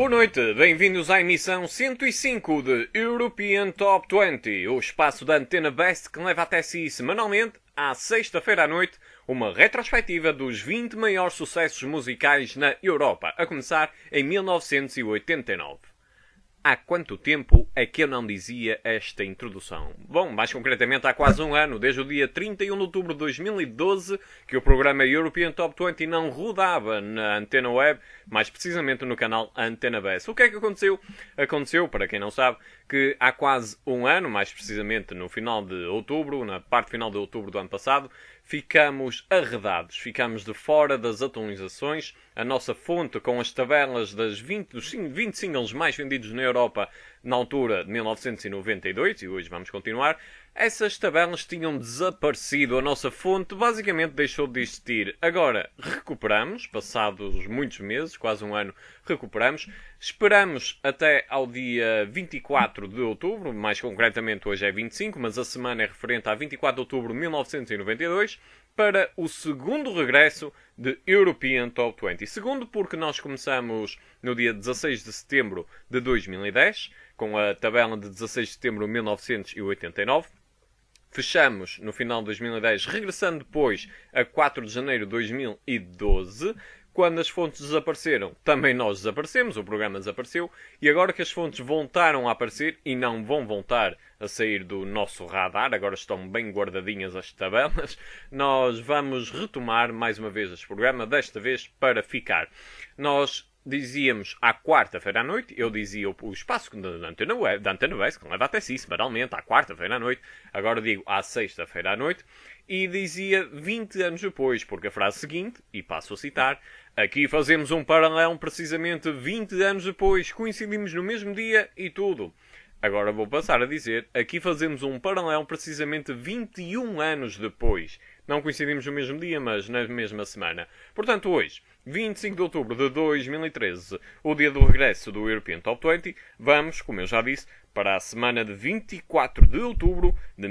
Boa noite, bem-vindos à emissão 105 de European Top 20, o espaço da Antena Best que leva até si semanalmente, à sexta-feira à noite, uma retrospectiva dos 20 maiores sucessos musicais na Europa, a começar em 1989. Há quanto tempo é que eu não dizia esta introdução? Bom, mais concretamente há quase um ano, desde o dia 31 de outubro de 2012, que o programa European Top 20 não rodava na Antena Web, mais precisamente no canal Antena Best. O que é que aconteceu? Aconteceu, para quem não sabe, que há quase um ano, mais precisamente no final de outubro, na parte final de outubro do ano passado, ficamos arredados, ficamos de fora das atualizações. A nossa fonte com as tabelas dos 20 singles mais vendidos na Europa na altura de 1992, e hoje vamos continuar, essas tabelas tinham desaparecido. A nossa fonte basicamente deixou de existir. Agora recuperamos, passados muitos meses, quase um ano, recuperamos. Esperamos até ao dia 24 de outubro, mais concretamente hoje é 25, mas a semana é referente a 24 de outubro de 1992, para o segundo regresso de European Top 20. Segundo porque nós começamos no dia 16 de setembro de 2010, com a tabela de 16 de setembro de 1989. Fechamos no final de 2010, regressando depois a 4 de janeiro de 2012. Quando as fontes desapareceram, também nós desaparecemos, o programa desapareceu, e agora que as fontes voltaram a aparecer e não vão voltar a sair do nosso radar, agora estão bem guardadinhas as tabelas, nós vamos retomar mais uma vez este programa, desta vez para ficar. Nós dizíamos à quarta-feira à noite, eu dizia o espaço da Antena Web, da Antena Web, que leva até si, semanalmente, à quarta-feira à noite, agora digo à sexta-feira à noite, e dizia 20 anos depois, porque a frase seguinte, e passo a citar, aqui fazemos um paralelo precisamente 20 anos depois, coincidimos no mesmo dia e tudo. Agora vou passar a dizer, aqui fazemos um paralelo precisamente 21 anos depois. Não coincidimos no mesmo dia, mas na mesma semana. Portanto, hoje, 25 de outubro de 2013, o dia do regresso do European Top 20, vamos, como eu já disse, para a semana de 24 de outubro de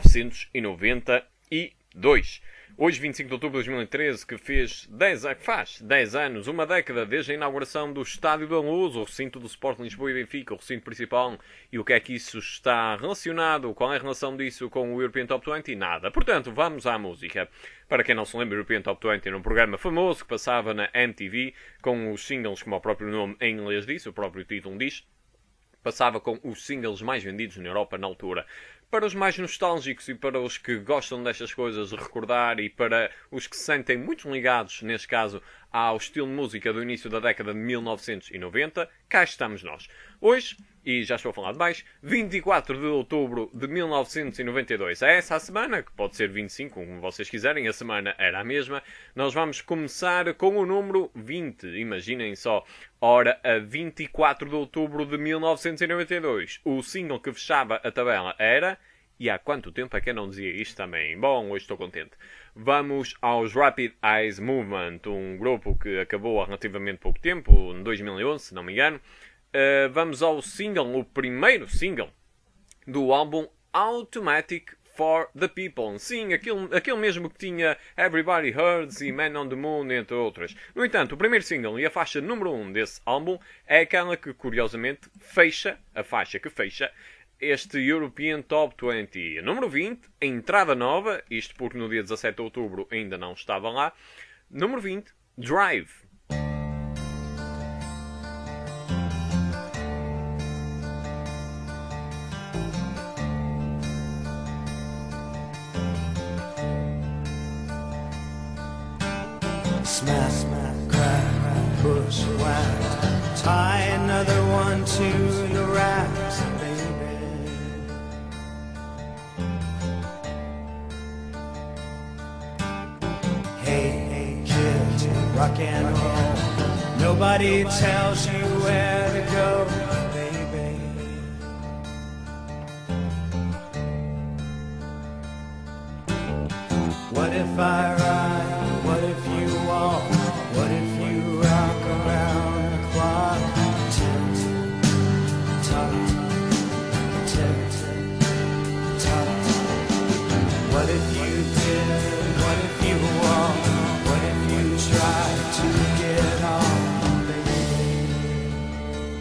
1992. Hoje, 25 de outubro de 2013, que faz 10 anos, uma década desde a inauguração do Estádio da Luz, o recinto do Sporting Lisboa e Benfica, o recinto principal, e o que é que isso está relacionado, qual é a relação disso com o European Top 20? Nada. Portanto, vamos à música. Para quem não se lembra, o European Top 20 era um programa famoso que passava na MTV, com os singles, como o próprio nome em inglês diz, o próprio título diz, passava com os singles mais vendidos na Europa na altura. Para os mais nostálgicos e para os que gostam destas coisas de recordar e para os que se sentem muito ligados, neste caso, ao estilo de música do início da década de 1990, cá estamos nós. Hoje, e já estou a falar de mais, 24 de outubro de 1992. É essa a semana, que pode ser 25, como vocês quiserem, a semana era a mesma. Nós vamos começar com o número 20, imaginem só. Ora, a 24 de outubro de 1992, o single que fechava a tabela era... E há quanto tempo é que eu não dizia isto também? Bom, hoje estou contente. Vamos aos Rapid Eyes Movement, um grupo que acabou há relativamente pouco tempo, em 2011, se não me engano. Vamos ao single, o primeiro single do álbum Automatic for the People. Sim, aquele mesmo que tinha Everybody Hurts e Man on the Moon, entre outras. No entanto, o primeiro single e a faixa número 1 desse álbum é aquela que, curiosamente, fecha, a faixa que fecha, este European Top 20. Número 20, entrada nova, isto porque no dia 17 de outubro ainda não estava lá. Número 20, Drive. Smash, smash, crack, push, whack, tie another one to the racks, baby. Hey, kid, rock and roll. Nobody tells you where to go, baby. What if I ride? What if you walk? What if you rock around the clock? Tick tock, tick tock. What if you did? What if you walk? What if you try to get off, baby?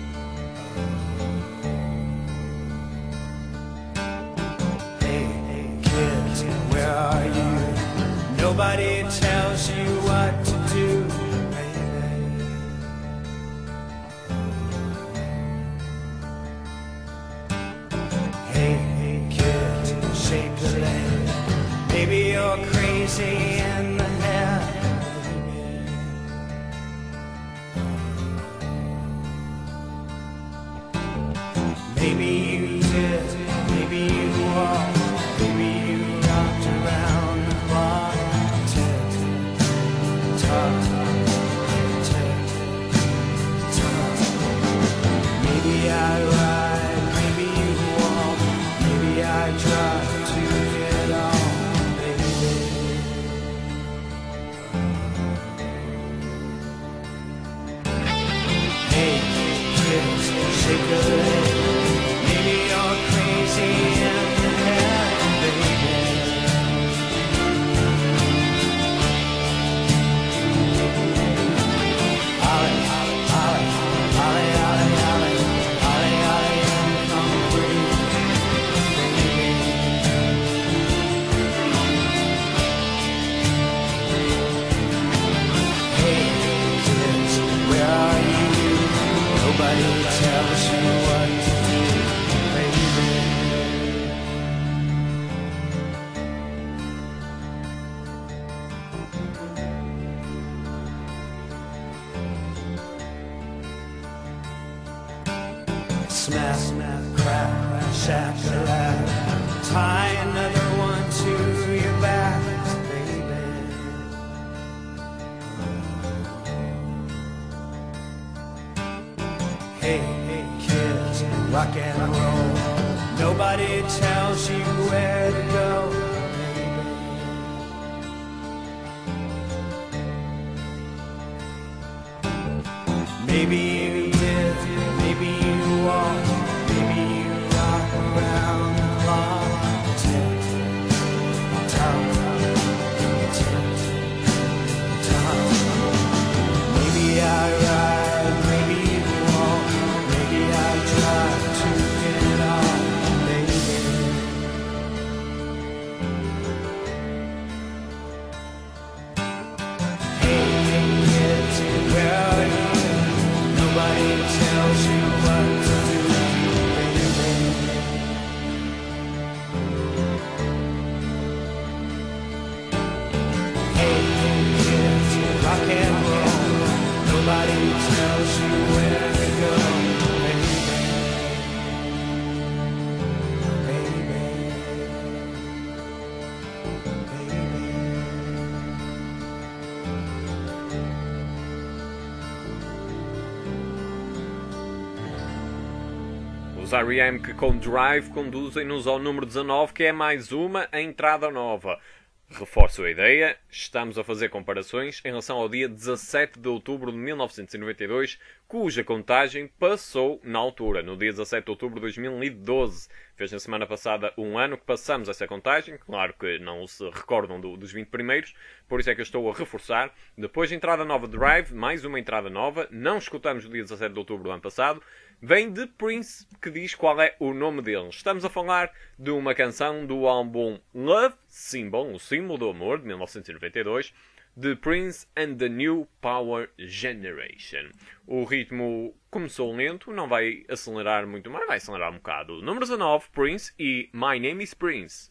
Nobody tells you what to do, baby. Hey, kid, shake a leg. Maybe you're crazy in the head, baby. Maybe you did, maybe you walked, maybe you rocked around the clock. Tick, tock, tick, tock. Maybe I ride, maybe you walk, maybe I drive to get on, baby. Hey, kids, shake a leg. Maybe you're crazy in the head, baby. Ollie, Ollie, Ollie, Ollie, Ollie, Ollie, Ollie, and come breathe, baby. Hey, kids, where are you? Nobody tells you what to do, baby. Smash, crack, shack-a-lack. Tie another one to your back, baby. Hey, kids, rock and roll. Nobody tells you where to go, baby. Maybe you did, maybe you walked, maybe you rock around the clock. Tick, tock, tick, tock. Maybe I ride, maybe you walk, maybe I drive to get on, baby. Hey, kids, where are you? Nobody tells you what to do, baby. Hey, kids, rock and roll. Nobody tells you where to go, baby. Baby. Os R.E.M. que com Drive conduzem-nos ao número 19, que é mais uma entrada nova. Reforço a ideia, estamos a fazer comparações em relação ao dia 17 de outubro de 1992, cuja contagem passou na altura, no dia 17 de outubro de 2012. Fez na semana passada um ano que passamos essa contagem, claro que não se recordam dos 20 primeiros, por isso é que eu estou a reforçar. Depois de entrada nova de Drive, mais uma entrada nova, não escutamos no dia 17 de outubro do ano passado, vem de Prince, que diz qual é o nome dele. Estamos a falar de uma canção do álbum Love Symbol, o símbolo do amor, de 1992, de Prince and the New Power Generation. O ritmo começou lento, não vai acelerar muito mais, vai acelerar um bocado. Número 19, Prince e My Name is Prince.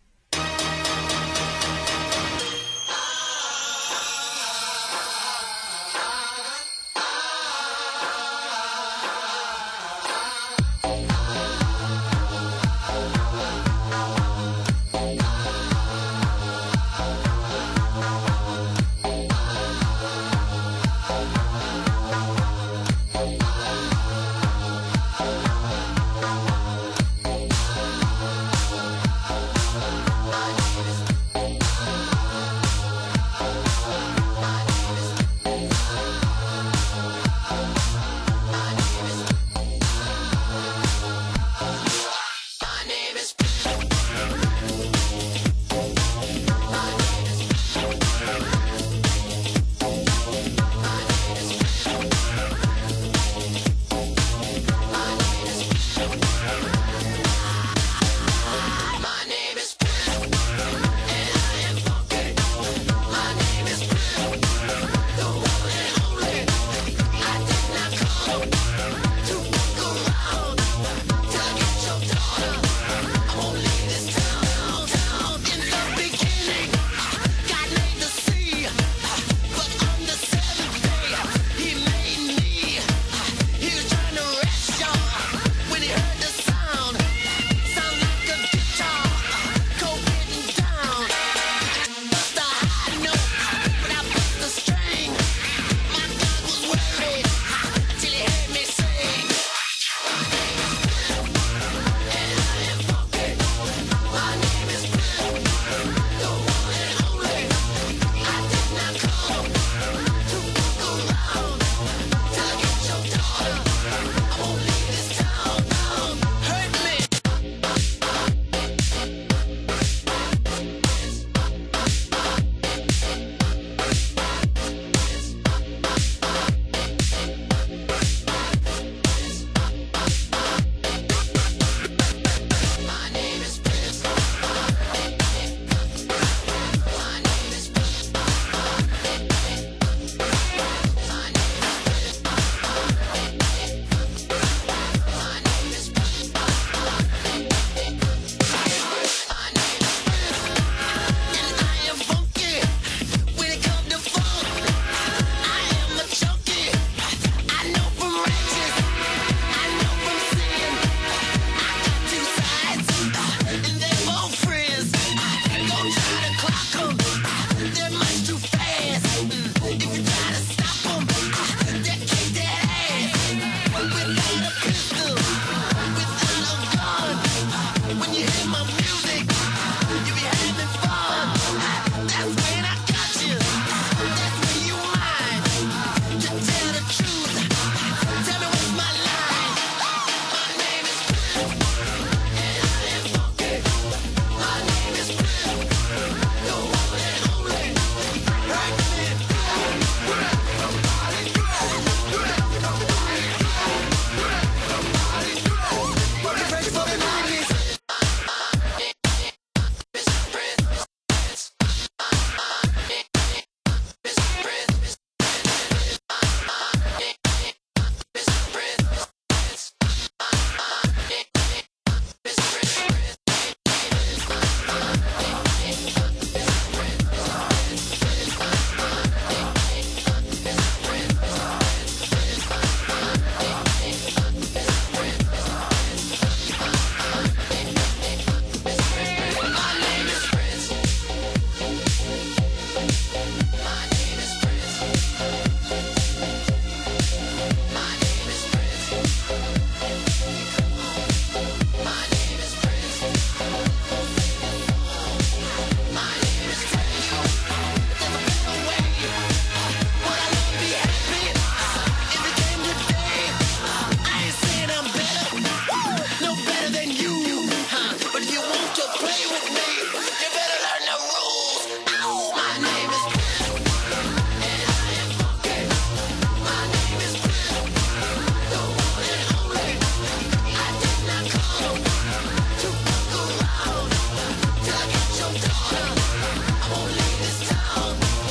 play with me, you better learn the rules. Oh, my name is and I am funky. My name is the one and only. I did not come to fuck around till I get your daughter. I won't leave this town.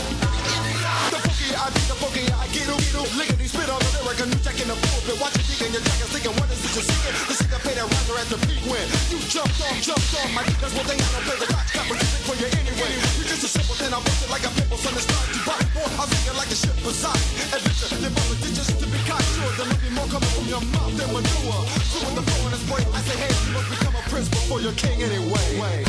The funky I get em, lickety spit on the lyric, and you checking the pulpit, watch it digging your jacket, thinking what is it you're singing? The singer paid that riser at the peak when you jumped off, my niggas, well they don't play the clock, stop music for you anyway. You're just a simple thing, I bust it like a pimple, son, it's time to buy more. I'm thinking like a ship beside adventure, live on the ditches to be kind, sure, there might be more coming from your mouth than manure. So with the flow in this boy, I say, hey, you must become a prince before you're king anyway.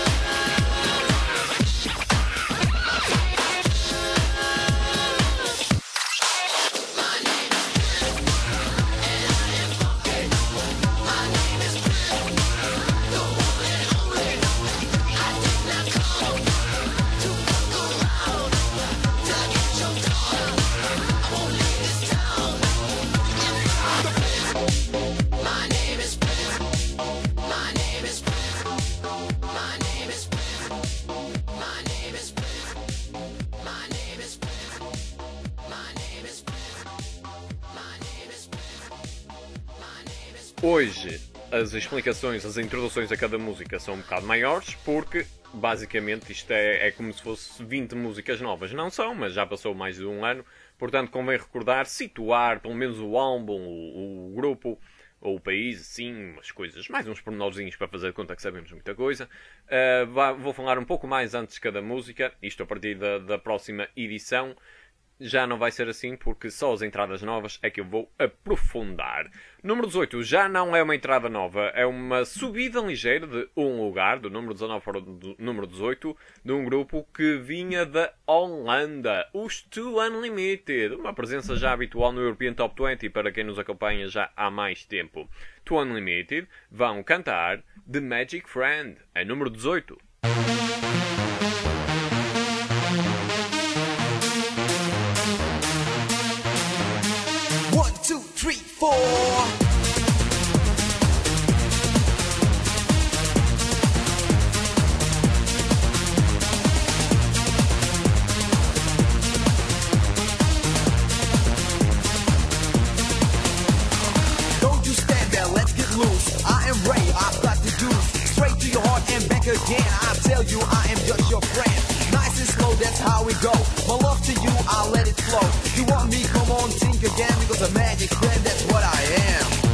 Hoje as explicações, as introduções a cada música são um bocado maiores, porque basicamente isto é como se fosse 20 músicas novas. Não são, mas já passou mais de um ano, portanto convém recordar, situar pelo menos o álbum, o grupo ou o país, assim, umas coisas, mais uns pormenorzinhos para fazer de conta que sabemos muita coisa. Vou falar um pouco mais antes de cada música, isto a partir da próxima edição. Já não vai ser assim, porque só as entradas novas é que eu vou aprofundar. Número 18 já não é uma entrada nova, é uma subida ligeira de um lugar, do número 19 para o número 18, de um grupo que vinha da Holanda, os Two Unlimited, uma presença já habitual no European Top 20 para quem nos acompanha já há mais tempo. Two Unlimited vão cantar The Magic Friend, é número 18. Two, three, four. Don't you stand there, let's get loose. I am Ray, I've got the juice. Straight to your heart and back again. I tell you, I am just your friend. Nice and slow, that's how we go. My love to you, I'll let it flow. You want me, come on, think again. Because a magic friend, that's what I am.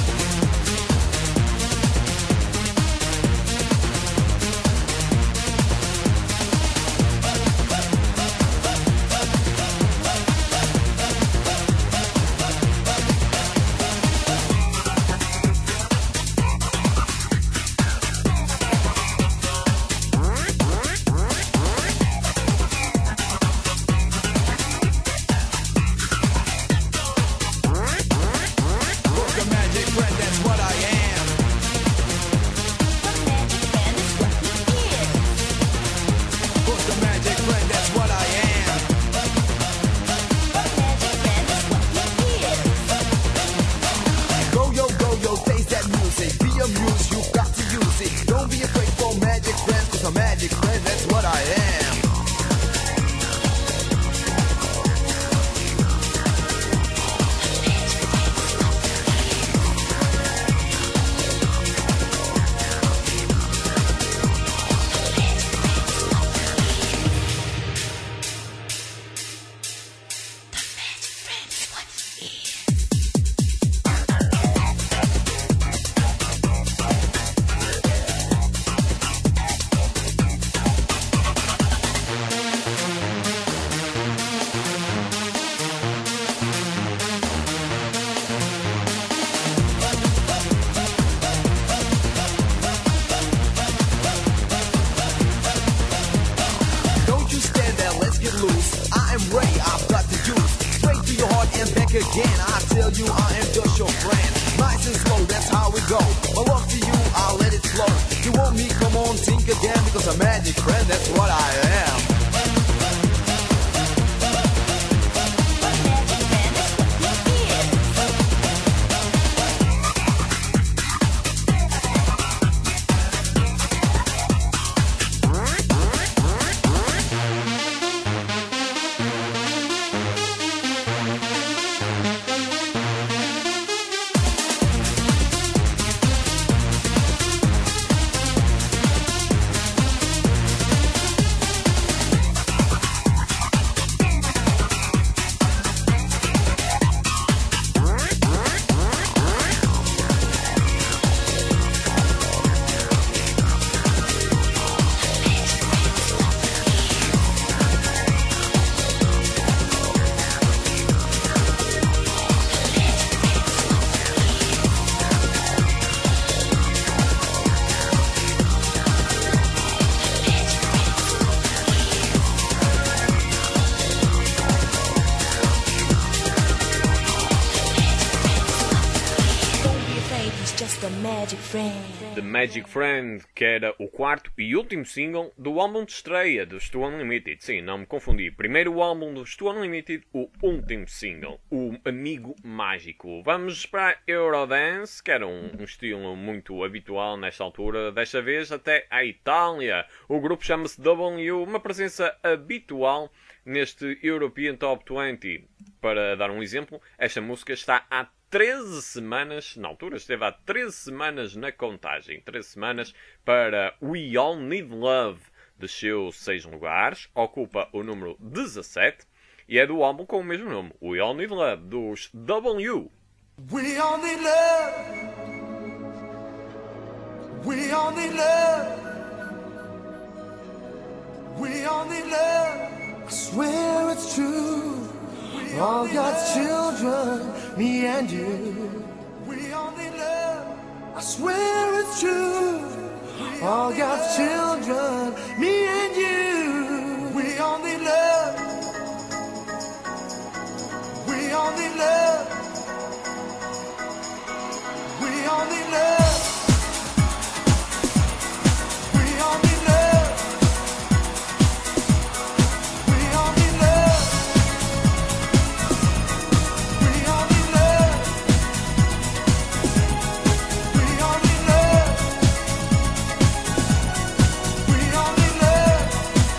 Again, I tell you I am just your friend. Nice and slow, that's how we go. My love to you, I'll let it flow. You want me, come on, think again. Because a magic friend, that's what I am. The Magic Friend, que era o quarto e último single do álbum de estreia do Stu Unlimited. Sim, não me confundi. Primeiro o álbum do Stu Unlimited, o último single, o Amigo Mágico. Vamos para Eurodance, que era um estilo muito habitual nesta altura, desta vez até à Itália. O grupo chama-se W, uma presença habitual neste European Top 20. Para dar um exemplo, esta música está há 13 semanas, na altura esteve há 13 semanas na contagem. 13 semanas para We All Need Love. Desceu 6 lugares, ocupa o número 17 e é do álbum com o mesmo nome, We All Need Love, dos W. We all need love. We all need love. We all need love. I swear it's true. All God's children, me and you. We all need love. I swear it's true. All God's children, me and you. We all need love. We all need love. We all need love. We all need love. We all need love. We all need love. We all need love. We all need love.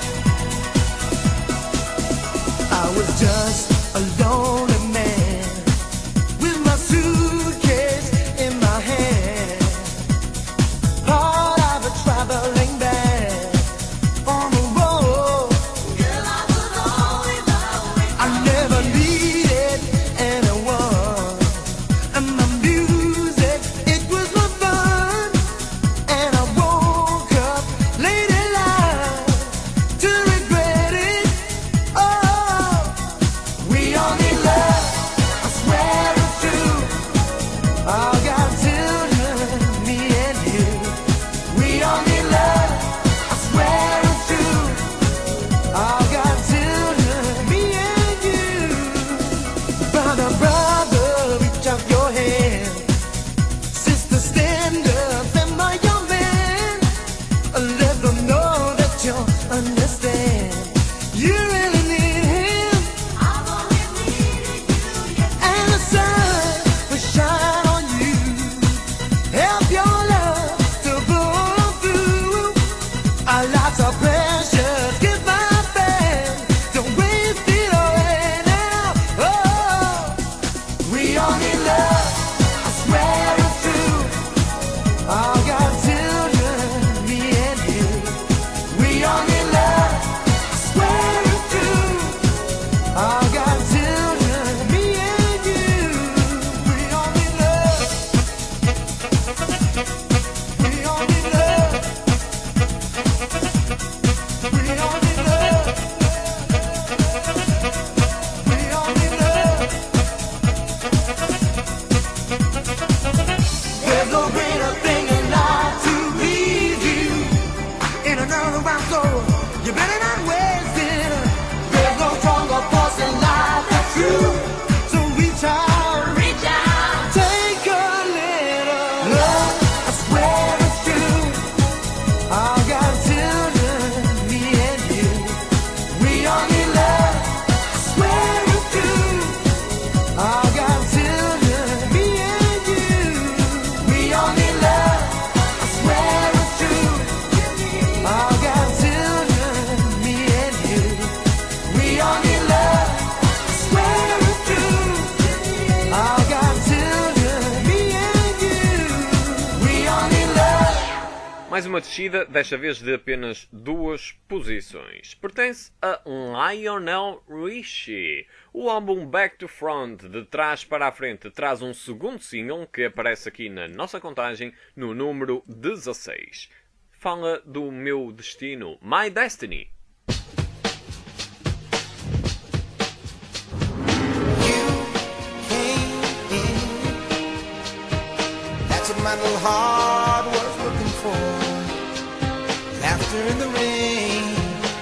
I was just a lonely man with my suitcase in my hand, part of a traveling band on the road. Girl, I was always lonely. I never needed anyone, and my music, it was my fun. And I woke up late in life to regret it. Oh, we all need love. I swear it's true. All God's children, me and you. We all need love. I swear it's true. All God's children, me and you. Brother, brother, reach out your hand. Sister, stand up and my young man. Let them know that you understand. You really need him. I've always needed you, yes. And the sun will shine on you. Help your love to blow through. Our lives are precious. Give my best. Don't waste it away now. Oh, we all need love. I swear it's true. All God's children, me and you. We all need love. I swear it's true. All God's children, me and you. We all need love. We all need love. We all need love. We all need love. There's no greater thing in life to leave you in another round, so you better not waste it. There's no stronger force in life that's true. So reach out, take a little love. I swear it's true. All God's children, me and you. We all need love. I swear it's true. All God's children, me and you. We all need love. I swear it's true. All God's children, me and you. We all need love. I swear it's true. All God's children, me and you. We all need love. Mais uma descida, desta vez de apenas 2 posições. Pertence a Lionel Richie. O álbum Back to Front, de trás para a frente, traz um segundo single que aparece aqui na nossa contagem no número 16. Fala do meu destino, My Destiny. That's what my little heart was looking for. Laughter in the rain.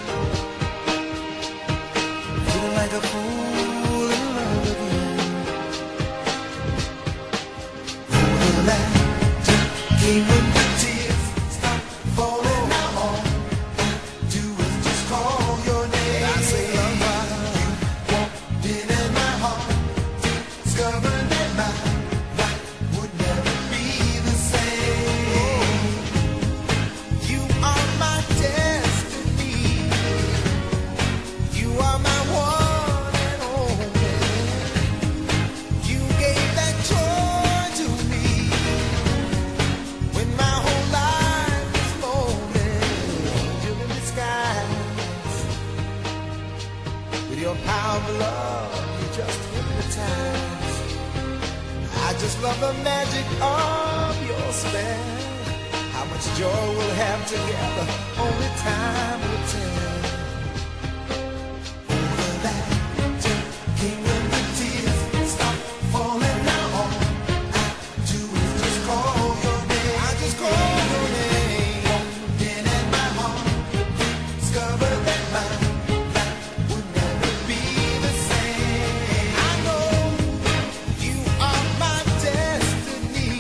Feeling like a fool in love again. Oh, the laughter came love the magic of your spell. How much joy we'll have together, only time will tell. Over that king of the tears, stop falling now. All I do is just call your name. I just call your name. Walked in at my heart, discovered that my life would never be the same. I know you are my destiny.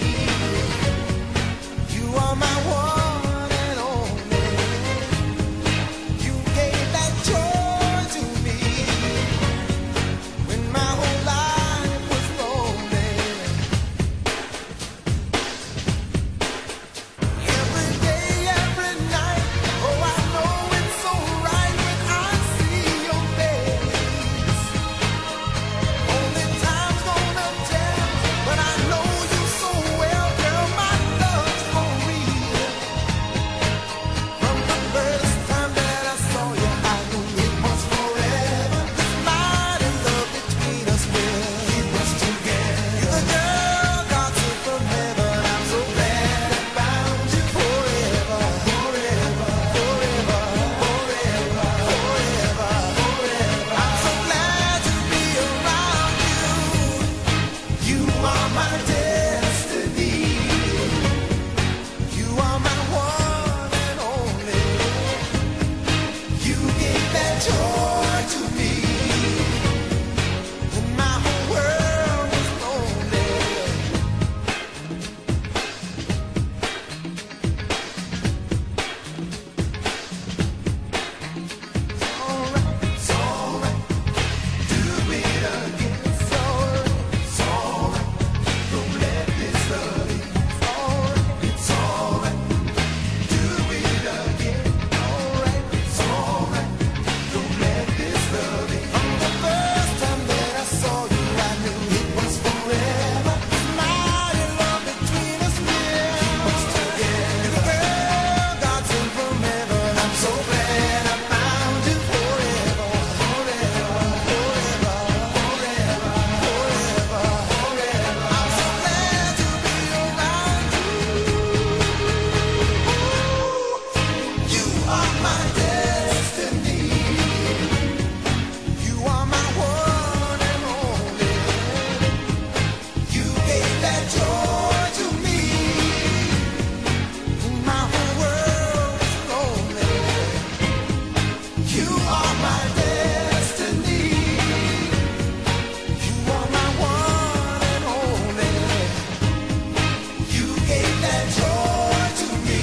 You are my one and only. You gave that joy to me when my whole life was lonely. Every day, every night, oh I know it's so right when I see your face. Only time's gonna tell, but I know you so well, girl. My love's for real. From the first time that I saw you, I knew it was forever. This mighty love between us will keep us together. You're the girl God sent from heaven. I'm so glad I found you forever, forever, forever, forever, forever, forever. I'm so glad to be around you. You are my destiny. You are my one and only. You gave that joy to me when my whole world was lonely. It's alright, do it again. It's alright, don't let this love in. It's alright, do it again. It's alright, don't let this love in. From the first time that I saw you, I knew it was forever. Mighty love between us will keep us together. You're the girl God sent from heaven. I'm so glad I found you forever, forever, forever, forever, forever, forever. I'm so glad to be around you. You are my destiny. You are my one and only. You gave that joy to me when my whole world was lonely. You are my destiny. You are my one and only. You gave that joy to me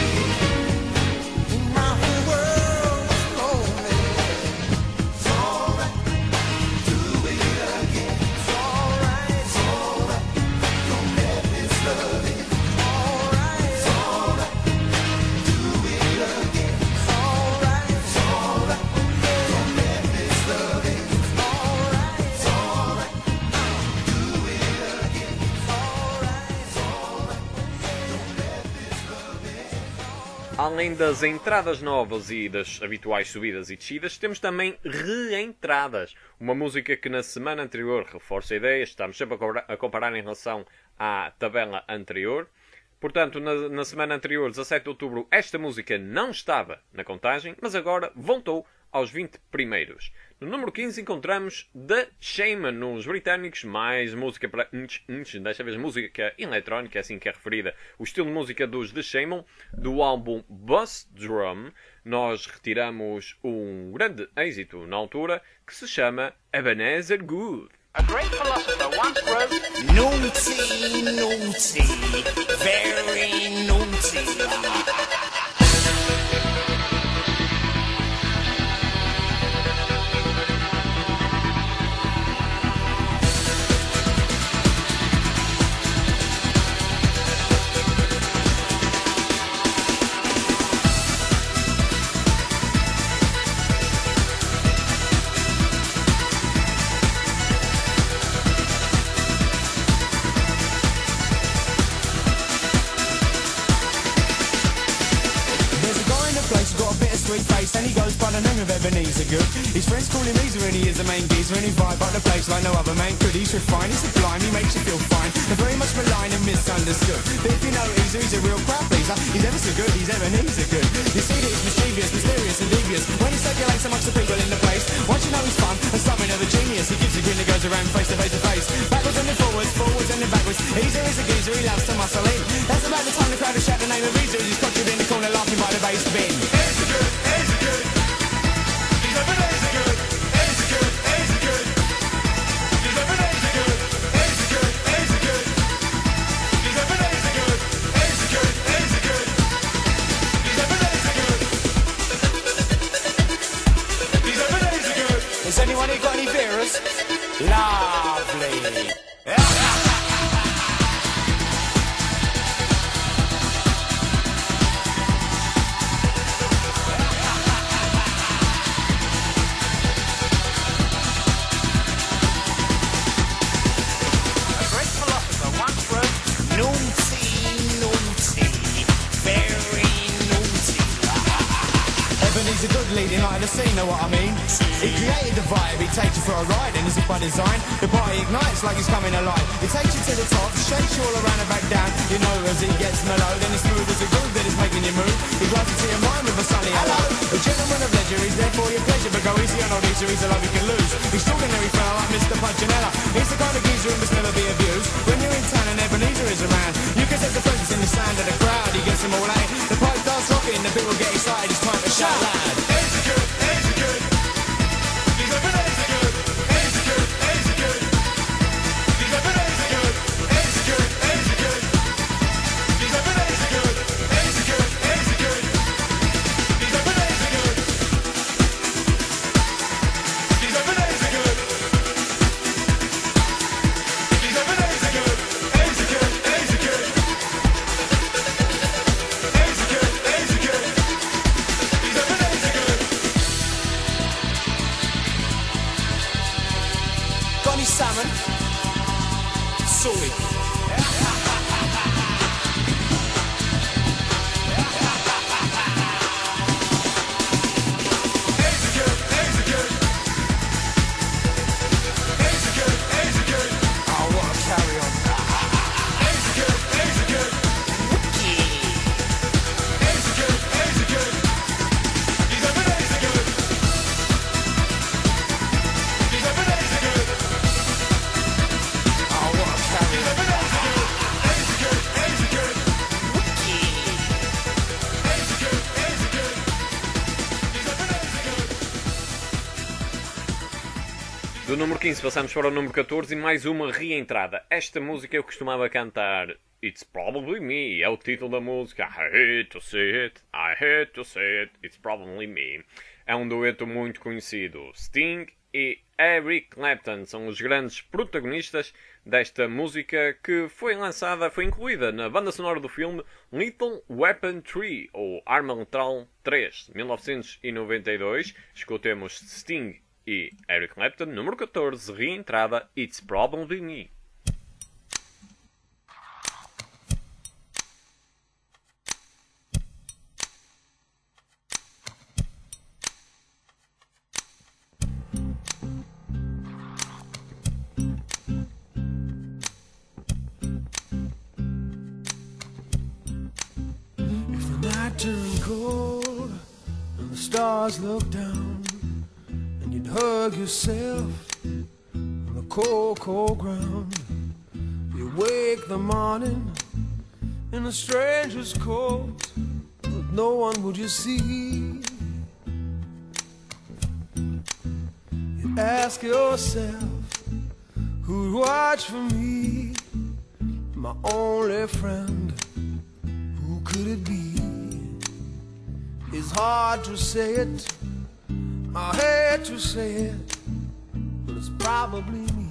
when my whole world was lonely. It's alright, do it again. It's alright, don't let this love in. It's alright, do it again. It's alright, don't let this love in. It's alright, do it again. It's alright, don't let this love in. Além das entradas novas e das habituais subidas e descidas, temos também reentradas. Uma música que na semana anterior reforça a ideia, estamos sempre a comparar em relação à tabela anterior. Portanto, na semana anterior, 17 de outubro, esta música não estava na contagem, mas agora voltou aos 20 primeiros. No número 15 encontramos The Shaman, nos britânicos, mais música para desta vez música eletrónica, assim que é referida. O estilo de música dos The Shaman, do álbum Bus Drum, nós retiramos um grande êxito na altura, que se chama Ebenezer Good. A great philosopher once wrote, Naughty, naughty, very naughty. to his face, and he goes by the name of Ebenezer Good. His friends call him Easer, and he is the main geezer, and he vibe up the place like no other man could. He's refined, he's sublime, he makes you feel fine. They're very much maligned and misunderstood. But if you know Easer, he's a real crowd pleaser. He's ever so good, he's Ebenezer Good. You see that he's mischievous, mysterious and devious when he circulates amongst the people in the place. Once you know he's fun and something of a genius, he gives a grin that goes around face to face to face. Backwards and then forwards, forwards and then backwards. Easer is a geezer, he loves to muscle in. That's about the time the crowd will shout the name of Easer as he's cocked in the corner laughing by the bass bin. Easy good, easy good. He's Ebenezer Good. Easy good, easy good. He's Ebenezer Good. Easy good, easy good. He's Ebenezer Good. Easy good, easy good. He's Ebenezer Good. He's Ebenezer Good. Has anyone here got any beers? Lovely. A great philosopher once wrote, Naughty, very naughty. Ebenezer Good leading light of the scene, know what I mean? He created the vibe, he takes you for a ride, and as if by design, the party ignites like he's coming alive. He takes you to the top, shakes you all around and back down. You know as he gets mellow, then it's smooth as a groove that is making you move. He drives you to your mind with a sunny hello. A gentleman of leisure, he's there for your pleasure, but go easy on old Easer, he's a love you can lose. Extraordinary fella like Mr. Punchinella. He's the kind of geezer who must never be abused. When you're in town and Ebenezer is around, you can sense the presence in the sound of the crowd. He gets them all out. The pipe starts rocking, the people get excited. It's time to shout loud. Easy good, easy good. He's Ebenezer Good. Easy good, easy good. He's Ebenezer Good. Easy good, easy good. He's Ebenezer Good. Easy good, easy good. He's Ebenezer Good. He's Ebenezer Good. He's Ebenezer Good. Easy good, easy good. Easy good, easy good. He's Ebenezer Good. Got any salmon? Sorry. Easy good, easy good. Easy good, easy good. I wanna carry on. Easy good, easy good. Easy good, easy good. He's Ebenezer Good. He's Ebenezer Good. I wanna carry He's on. Ebenezer Good. Easy good, easy good. Easy good, easy good. He's Ebenezer Good. Do número 15 passamos para o número 14 e mais uma reentrada. Esta música eu costumava cantar It's Probably Me, é o título da música. I hate to say it, I hate to say it, it's probably me. É um dueto muito conhecido. Sting e Eric Clapton são os grandes protagonistas desta música que foi incluída na banda sonora do filme Little Weapon 3, ou Arma Letal 3, 1992. Escutemos Sting e Eric Clapton, número 14, reentrada It's Probably Me. If the night turned cold and the stars looked down, and you'd hug yourself on the cold, cold ground, you wake the morning in a stranger's coat, but no one would you see. You ask yourself, who'd watch for me, my only friend? Who could it be? It's hard to say it, I hate to say it, but it's probably me.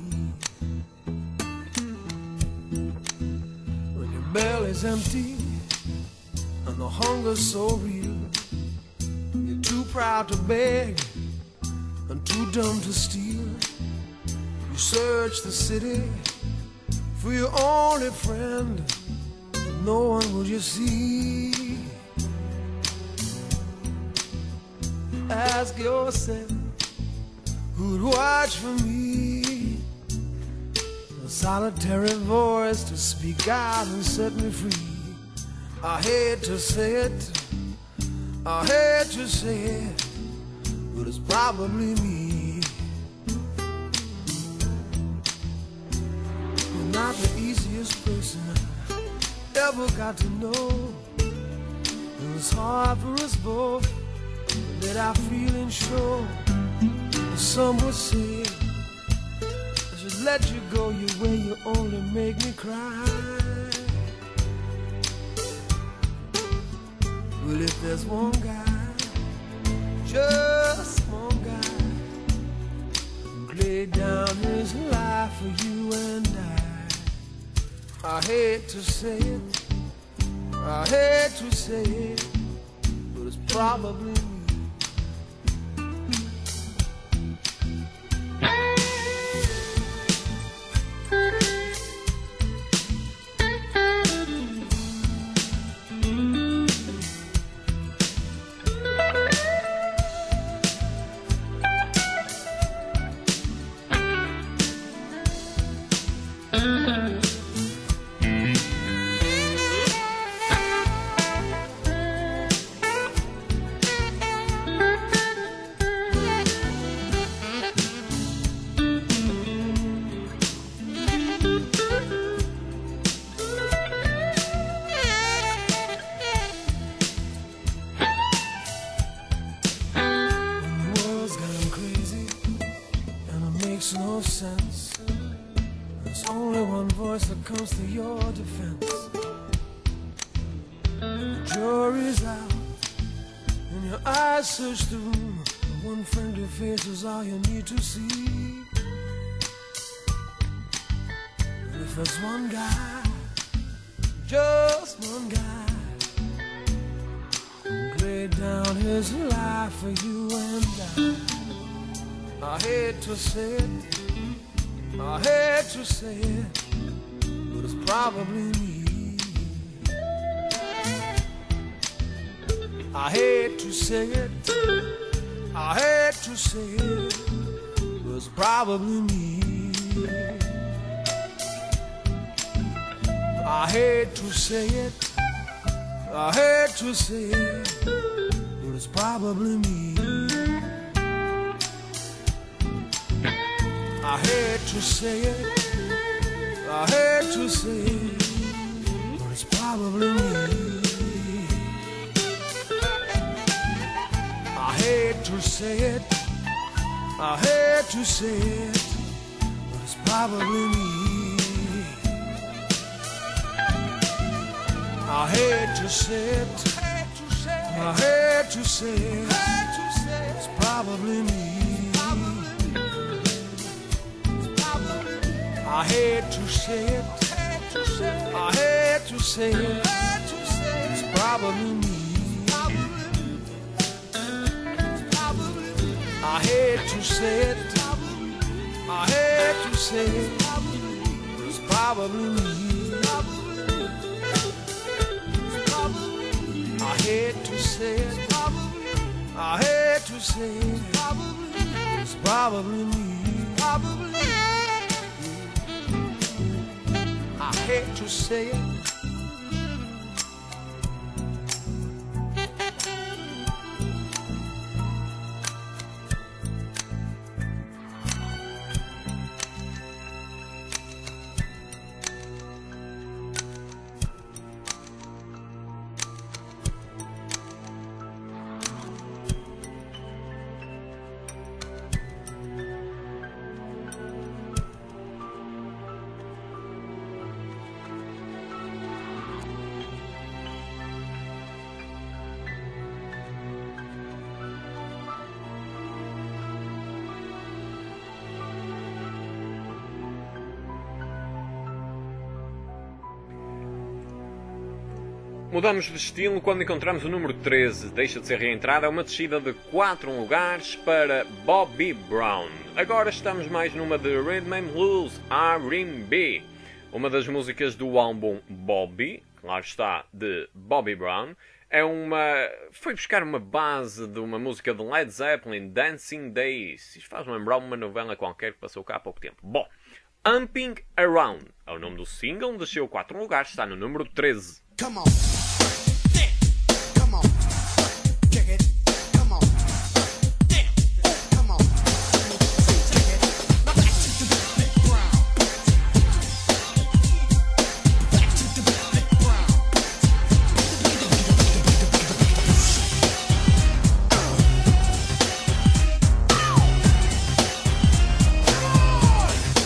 When your belly's empty and the hunger's so real, you're too proud to beg and too dumb to steal. You search the city for your only friend, but no one will you see. ask yourself, who'd watch for me? A solitary voice to speak out and set me free. I hate to say it, I hate to say it, but it's probably me. You're not the easiest person I ever got to know. It was hard for us both to let our feelings show. Some would say I should let you go your way, you only make me cry. Well, if there's one guy, just one guy, who laid down his life for you and I hate to say it, I hate to say it, but it's probably me. No sense. There's only one voice that comes to your defense. The jury's out and your eyes search the room. The one friendly face is all you need to see. And if there's one guy, just one guy, who laid down his life for you and I hate to say it, I hate to say it, but it's probably me. I hate to say it, I hate to say it, but it's probably me. I hate to say it, I hate to say it, but it's probably me. I hate to say it, I hate to say it, but it's probably me. I hate to say it, I hate to say it, but it's probably me. I hate to say it, I hate to say it, it's probably me. I hate to say it, I hate to say it, it's probably me. I hate to say it, I hate to say it, it's probably me. I hate to say it, I hate to say it, it's probably me. I hate to say it. Mudamos de estilo quando encontramos o número 13. Deixa de ser reentrada, é uma descida de 4 lugares para Bobby Brown. Agora estamos mais numa de Rhythm and Blues, R&B. Uma das músicas do álbum Bobby, claro está, de Bobby Brown. Foi buscar uma base de uma música de Led Zeppelin, Dancing Days. Isto faz-me lembrar uma novela qualquer que passou cá há pouco tempo. Bom, Humping Around é o nome do single, desceu 4 lugares, está no número 13. Come on. Yeah. Come on. Kick it. Come on. Yeah. Come on. Take it. Now back to the big ground. Back to the big ground.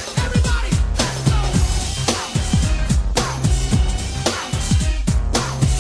Everybody, let's go. Bounce, bounce, bounce, bounce.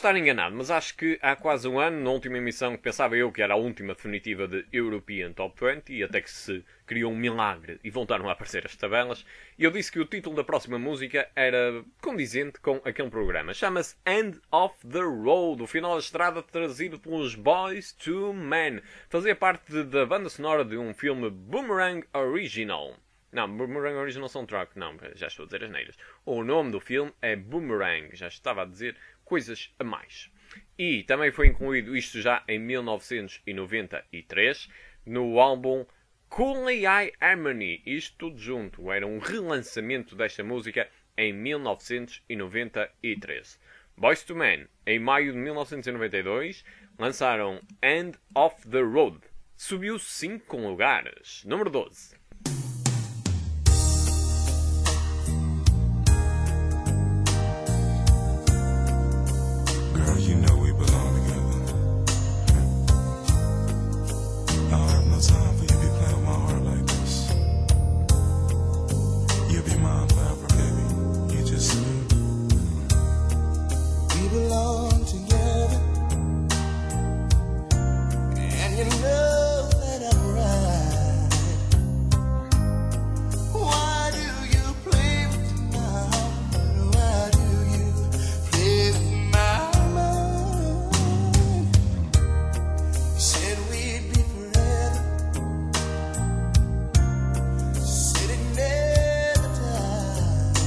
estar enganado, mas acho que há quase um ano, na última emissão, que pensava eu que era a última definitiva de European Top 20, e até que se criou um milagre e voltaram a aparecer as tabelas, e eu disse que o título da próxima música era condizente com aquele programa. Chama-se End of the Road, o final da estrada trazido pelos Boyz II Men. Fazia parte da banda sonora de um filme Boomerang Original. Não, Boomerang Original Soundtrack, não, já estou a dizer asneiras. O nome do filme é Boomerang, já estava a dizer coisas a mais. E também foi incluído isto já em 1993, no álbum Cooley Eye Harmony, isto tudo junto, era um relançamento desta música em 1993. Boyz II Men, em maio de 1992, lançaram End of the Road, subiu 5 lugares, número 12. Girl, you know we belong together. I don't have no time for you to be playing with my heart like this. You'll be mine forever, baby. You just We belong together, and you know that I'm right. Why do you play with my heart? Why do you play with my mind? You said we'd be forever, said it never died.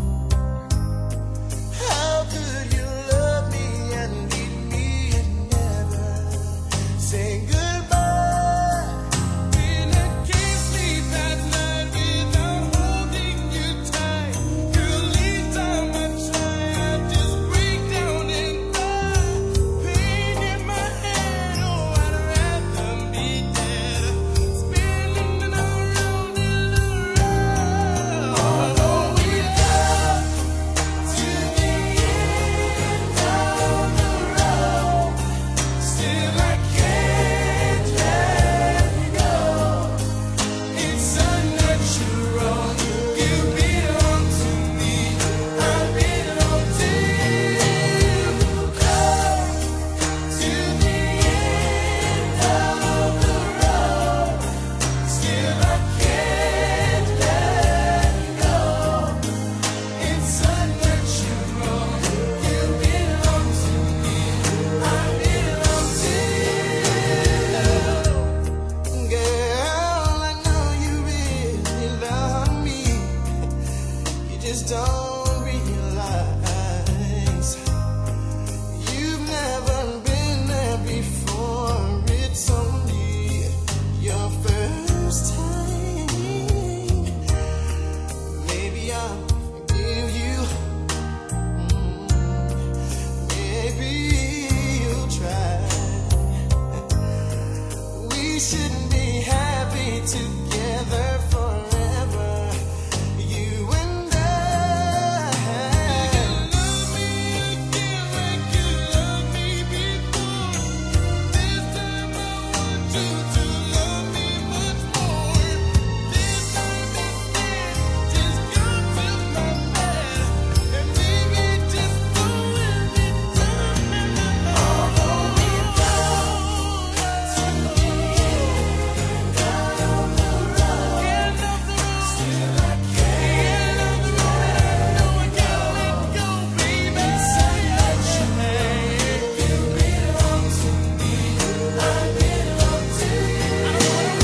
How could you love me and leave me and never say goodbye? When I can't sleep at night without holding you tight, girl, each time I try, I just break down and die. Pain in my head, oh, I'd rather be dead, spinning around in a row. Although we got to the end of the road, still I can't let go. It's unnatural. You belong to me, I belong to you. Come to the end of the road, still I can't let go. It's unnatural. You belong to me, I belong to you. Girl, I know you really love me. You just don't realize you've never been there before. It's only your first time. Maybe I'll forgive you. Maybe you'll try. We should be happy together forever, you and I. You love me again like you loved me before. This time I want you to love me much more. This time instead, just come to my bed and baby, just go and be done. Although we go to the end of the road, still I can't let go, baby. Say that you belong to me, I belong to you. I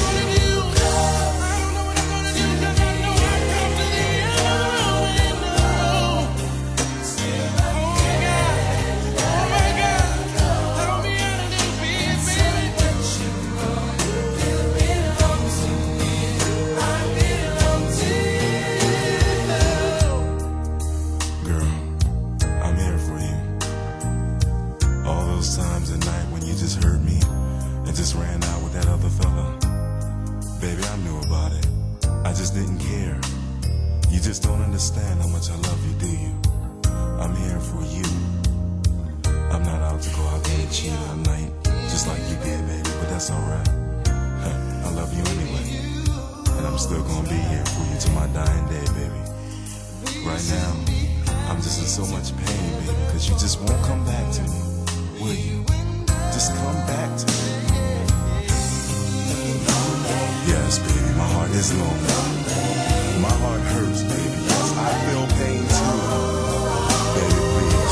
don't know what I'm gonna do, 'cause I know I come to the end of the road. Still I can't let go. Throw me out of this bed, baby. You belong to me, I belong to you. Girl, I'm here for you. All those times at night when you just hurt me and just ran out with that other fella. Baby, I knew about it. I just didn't care. You just don't understand how much I love you, do you? I'm here for you. I'm not out to go out there and cheat all night, just like you did, baby, but that's alright. I love you anyway. And I'm still gonna be here for you till my dying day, baby. Right now, I'm just in so much pain, baby, because you just won't come back to me. will you? Just come back to me. Yes, baby, my heart is lonely. My heart hurts, baby. Yes, I feel pain too. Baby, please.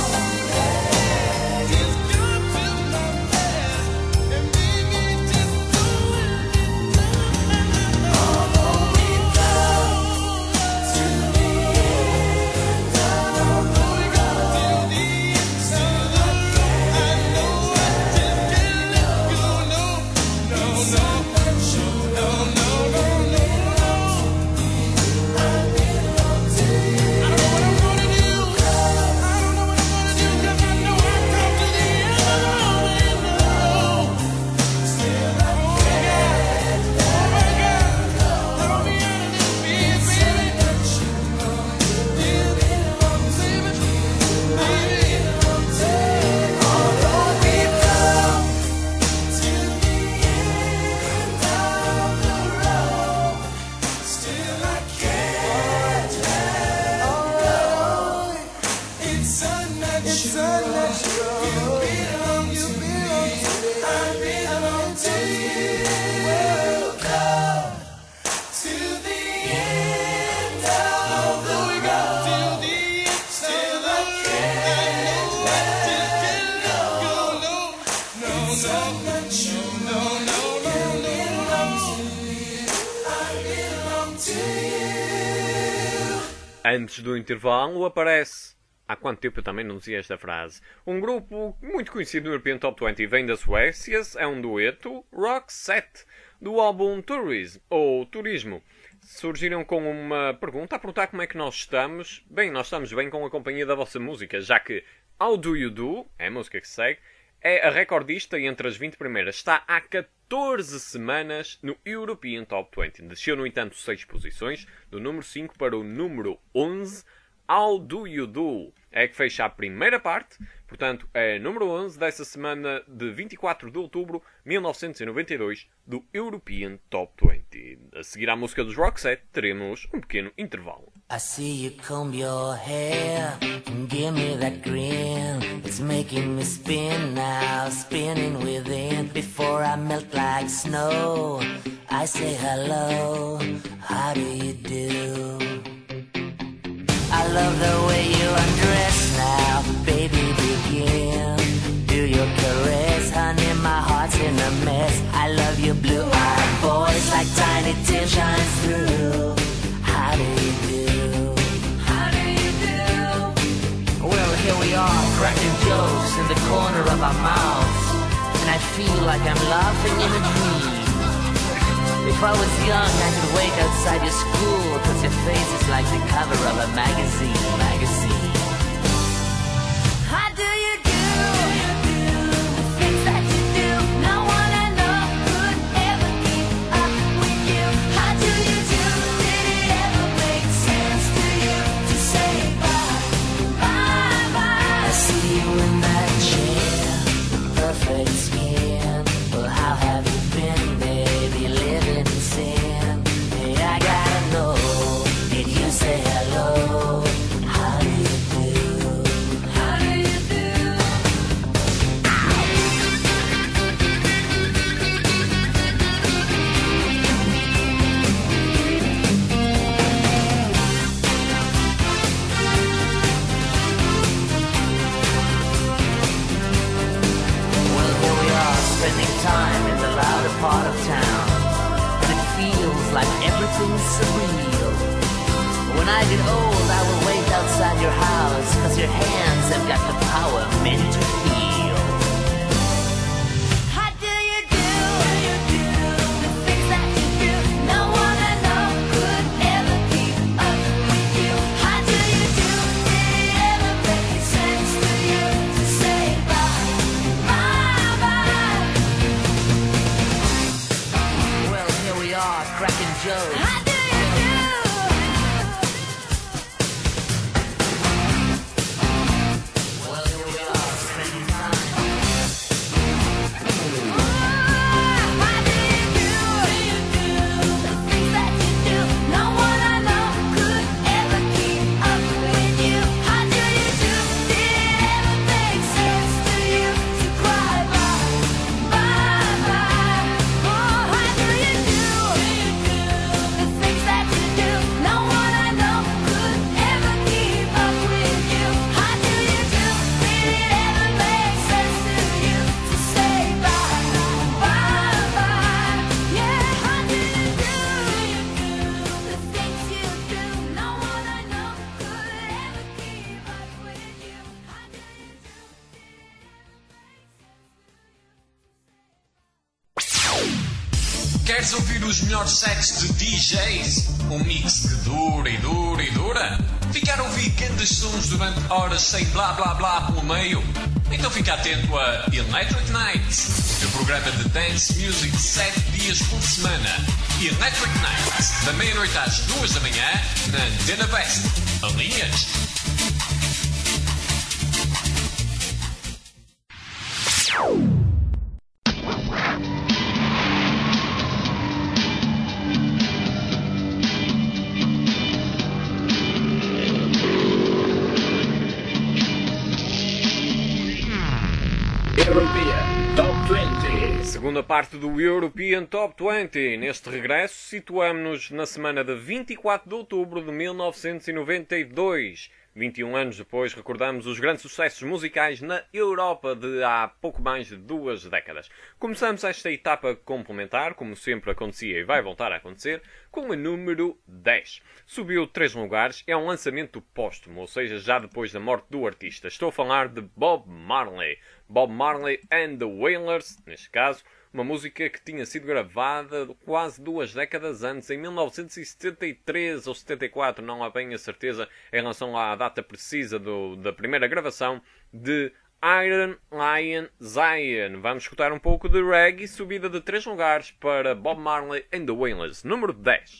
Antes do intervalo aparece, há quanto tempo eu também não dizia esta frase, um grupo muito conhecido no European Top 20 vem da Suécia, é um dueto, Roxette, do álbum Tourism, ou Turismo. Surgiram com uma pergunta a perguntar como é que nós estamos. Bem, nós estamos bem com a companhia da vossa música, já que How Do You Do, é a música que segue, é a recordista e entre as 20 primeiras está há 14 semanas no European Top 20. Desceu, no entanto, 6 posições, do número 5 para o número 11. How Do You Do é que fecha a primeira parte, portanto é número 11 dessa semana de 24 de outubro de 1992 do European Top 20. A seguir à música dos Roxette teremos um pequeno intervalo. I see you comb your hair and give me that grin. It's making me spin now, spinning within. Before I melt like snow, I say hello, how do you do? I love the way you undress now, baby, begin. Do your caress, honey, my heart's in a mess. I love your blue-eyed voice like tiny tears shines through. How do you do? How do you do? Well, here we are, cracking jokes in the corner of our mouths, and I feel like I'm laughing in a dream. If I was young, I could wait outside your school, 'cause your face is like the cover of a magazine. How do you do? The things that you do, no one I know could ever keep up with you. How do you do? Did it ever make sense to you to say bye, bye, bye? I see you in that chair, perfect skin. Well, how have you been, baby? Living in sin. Hey, I gotta know, did you say hello? How do you do? How do you do? Well, here we are, spending time in the louder part of town, and it feels like everything's surreal. When I get old, I will wait outside your house, 'cause your hands have got the power meant to heal. How do you do? The things that you do, no one I know could ever keep up with you. How do you do? Did it ever make sense to you to say bye, bye, bye? Well, here we are, cracking jokes. How do you do? Well, here we are, spending time. How do you do? The things that you do, no one I know could ever keep up with you. How do you do? Did it ever make sense to you Queres ouvir os melhores sets de DJs? Um mix que dura e dura e dura? Ficar a ouvir grandes sons durante horas sem blá blá blá pelo meio? Então fica atento a Electric Nights, o programa de dance music 7 dias por semana. Electric Nights, da meia-noite às 2 da manhã, na Antena Best. Alinhas? European Top 20. Segunda parte do European Top 20. Neste regresso, situamos-nos na semana de 24 de outubro de 1992. 21 anos depois, recordamos os grandes sucessos musicais na Europa de há pouco mais de 2 décadas. Começamos esta etapa complementar, como sempre acontecia e vai voltar a acontecer, com a número 10. Subiu 3 lugares, é um lançamento póstumo, ou seja, já depois da morte do artista. Estou a falar de Bob Marley. Bob Marley and the Wailers, neste caso, uma música que tinha sido gravada quase 2 décadas antes, em 1973 ou 74, não há bem a certeza em relação à data precisa da primeira gravação, de Iron Lion Zion. Vamos escutar um pouco de reggae, subida de 3 lugares para Bob Marley and the Wailers, número 10.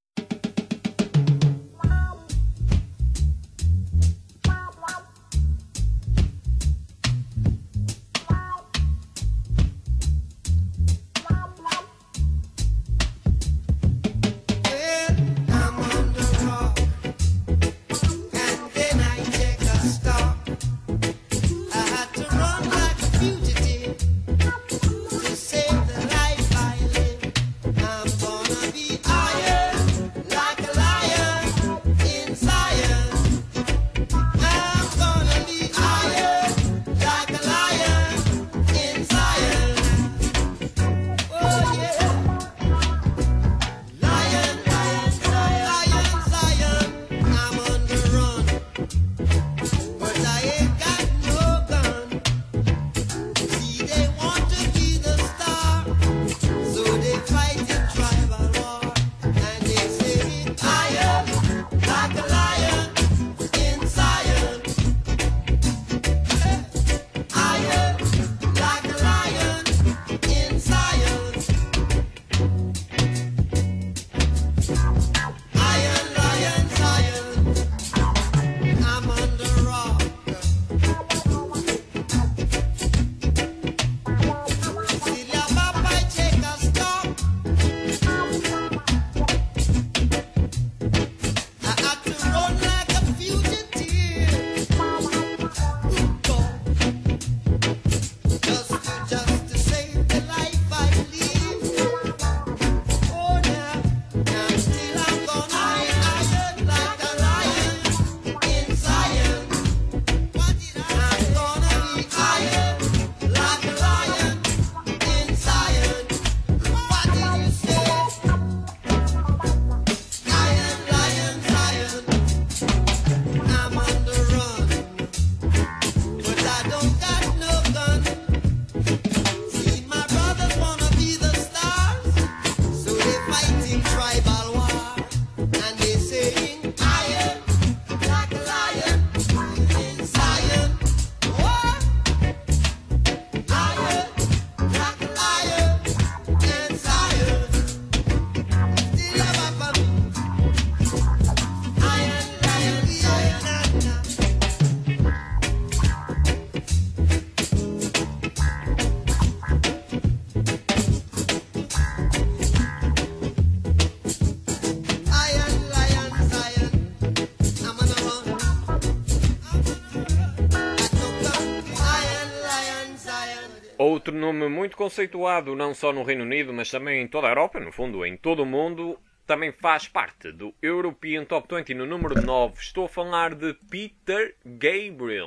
Outro nome muito conceituado, não só no Reino Unido, mas também em toda a Europa, no fundo, em todo o mundo, também faz parte do European Top 20 no número 9. Estou a falar de Peter Gabriel.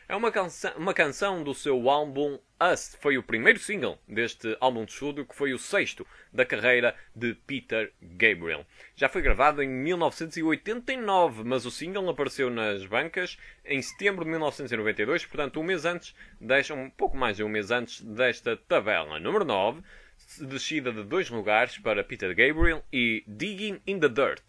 É uma canção do seu álbum Us. Foi o primeiro single deste álbum de estúdio, que foi o sexto da carreira de Peter Gabriel. Já foi gravado em 1989, mas o single apareceu nas bancas em setembro de 1992, portanto um pouco mais de um mês antes desta tabela. Número 9, descida de 2 lugares para Peter Gabriel e Digging in the Dirt.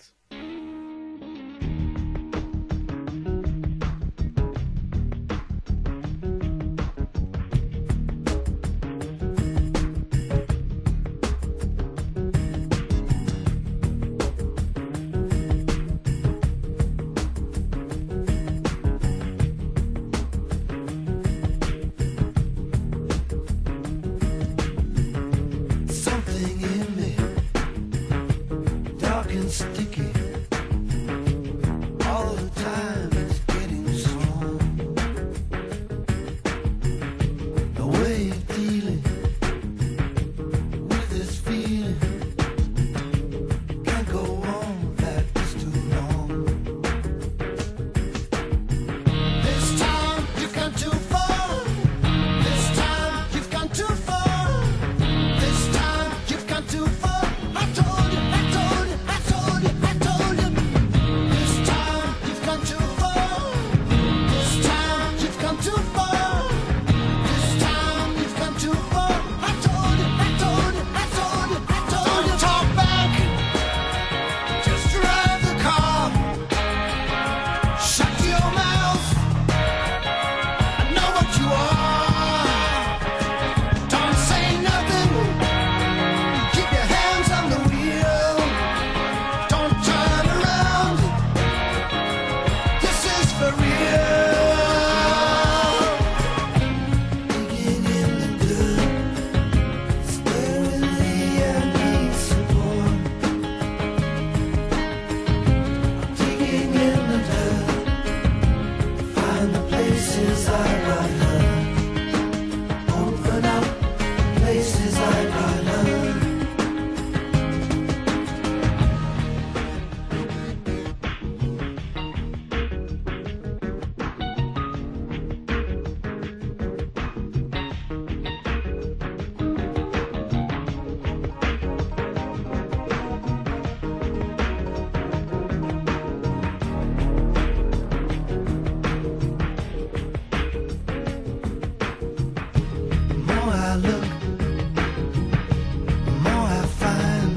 Something in me, dark and sticky, all the time it's getting strong. The way you're dealing with this feeling can't go on like this too long. This time you've gone too far. This time you've gone too far. This time you've gone too far. I told you, I told you, I told you, I told you. This time you've gone too far. This time you've gone too far. This time you've gone too far. I told you, I told you, I told you, I told you. Don't talk back. Just drive the car. Shut your mouth. I know what you are. Don't say nothing. Keep your hands on the wheel. Don't turn around. This is for real. Digging in the dirt, staring I need support. Digging in the dirt, find the places I'd rather. Open up places I'd rather. The more I look, the more I find.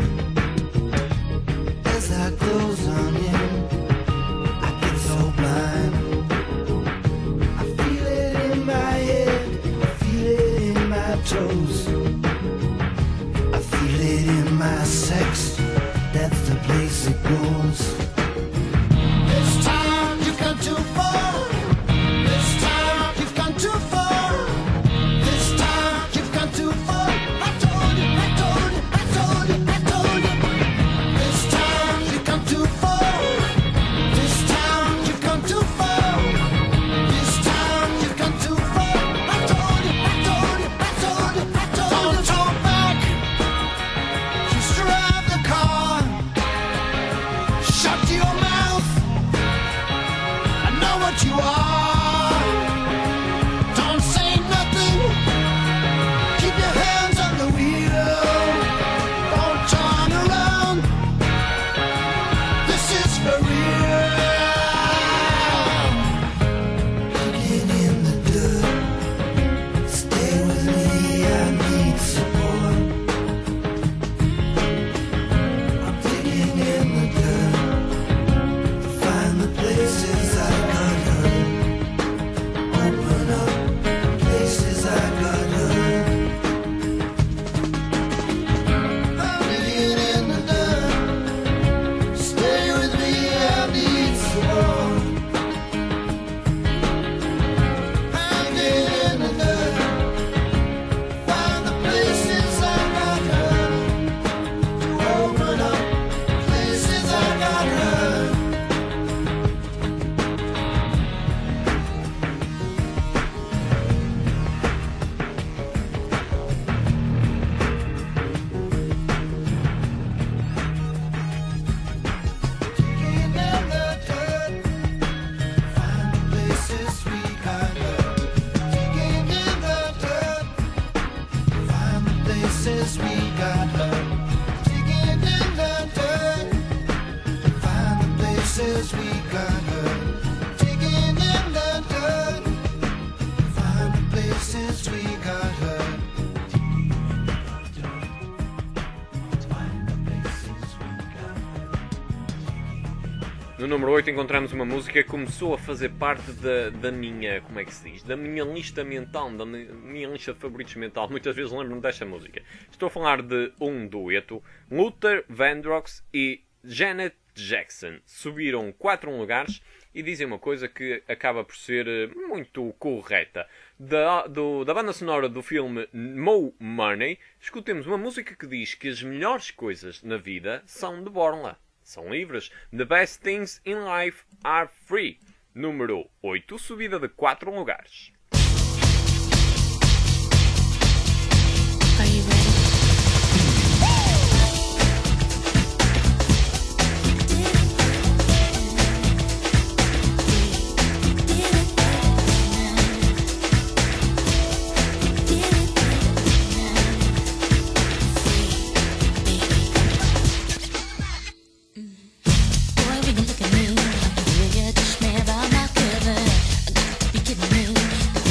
As I close on in, I get so blind. I feel it in my head, I feel it in my toes. I feel it in my sex, that's the place it goes. This time you've gone too far. This time you've gone too far. This time you've gone too far. I told you, I told you, I told you, I told you. This time you've gone too far. This time you've gone too far. This time you've gone too far. I told you, I told you, I told you, I told you. Don't talk back. Just drive the car. places we got hurt. Digging in the dirt to find the places we got hurt. Digging in the dirt to find the places we got hurt. No número 8 encontramos uma música que começou a fazer parte da minha, como é que se diz? Da minha lista mental, da minha lista de favoritos mental. Muitas vezes lembro-me desta música. Estou a falar de um dueto. Luther Vandross e Janet Jackson subiram 4 lugares e dizem uma coisa que acaba por ser muito correta. Da banda sonora do filme Mo Money, escutemos uma música que diz que as melhores coisas na vida são de borla. São livres. The best things in life are free. Número 8, subida de 4 lugares. Are you ready? Boy, when you look at me, you just made about my killer. I got to be kidding me.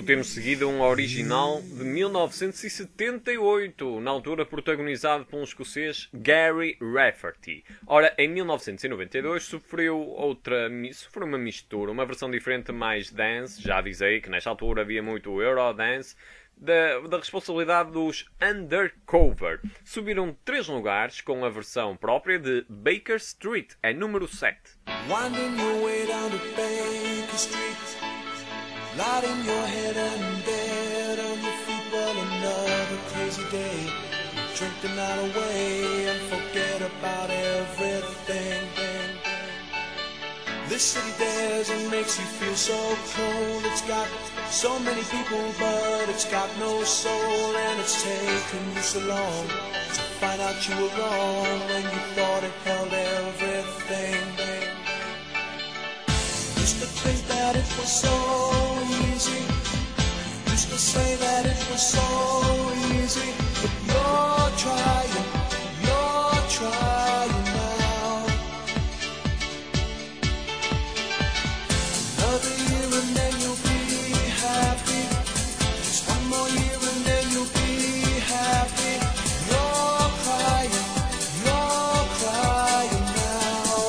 temos seguido um original de 1978, na altura protagonizado por um escocês, Gary Rafferty. Ora, em 1992 sofreu uma mistura, uma versão diferente mais dance, já avisei que nesta altura havia muito Eurodance, da responsabilidade dos Undercover. Subiram 3 lugares com a versão própria de Baker Street, é número 7. Winding your way down to Baker Street, lighting your head and bed on your feet. Well, another crazy day. Drink the night away and forget about everything. This city dares and makes you feel so cold. It's got so many people, but it's got no soul. And it's taken you so long to find out you were wrong when you thought it held everything. Used to think that it was so easy. Used to say that it was so easy. But you're trying now. Another year and then you'll be happy. Just one more year and then you'll be happy. You're crying now.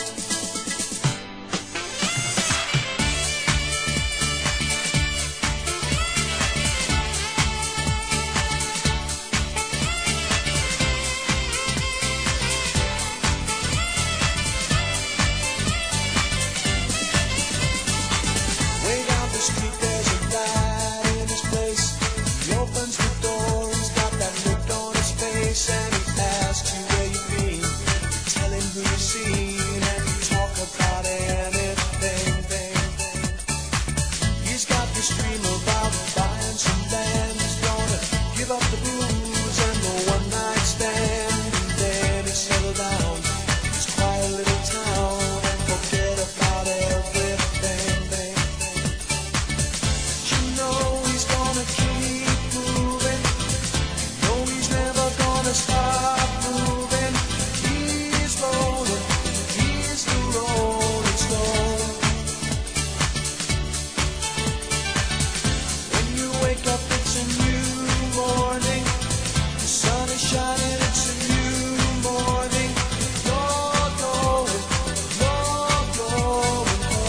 Way down the street there's a guy in his place. He opens the door, he's got that look on his face. And he asks you where you've been. You tell him who you've seen and you talk about anything. He's got this dream about buying some land. He's gonna give up the booze and the one night stand. And then he settle down his quiet little town and forget about everything. You know he's gonna keep moving. No, he's never gonna stop moving. He's rolling, he's the rolling stone. When you wake up, it's a new morning. The sun is shining, it's a new morning. You're going home.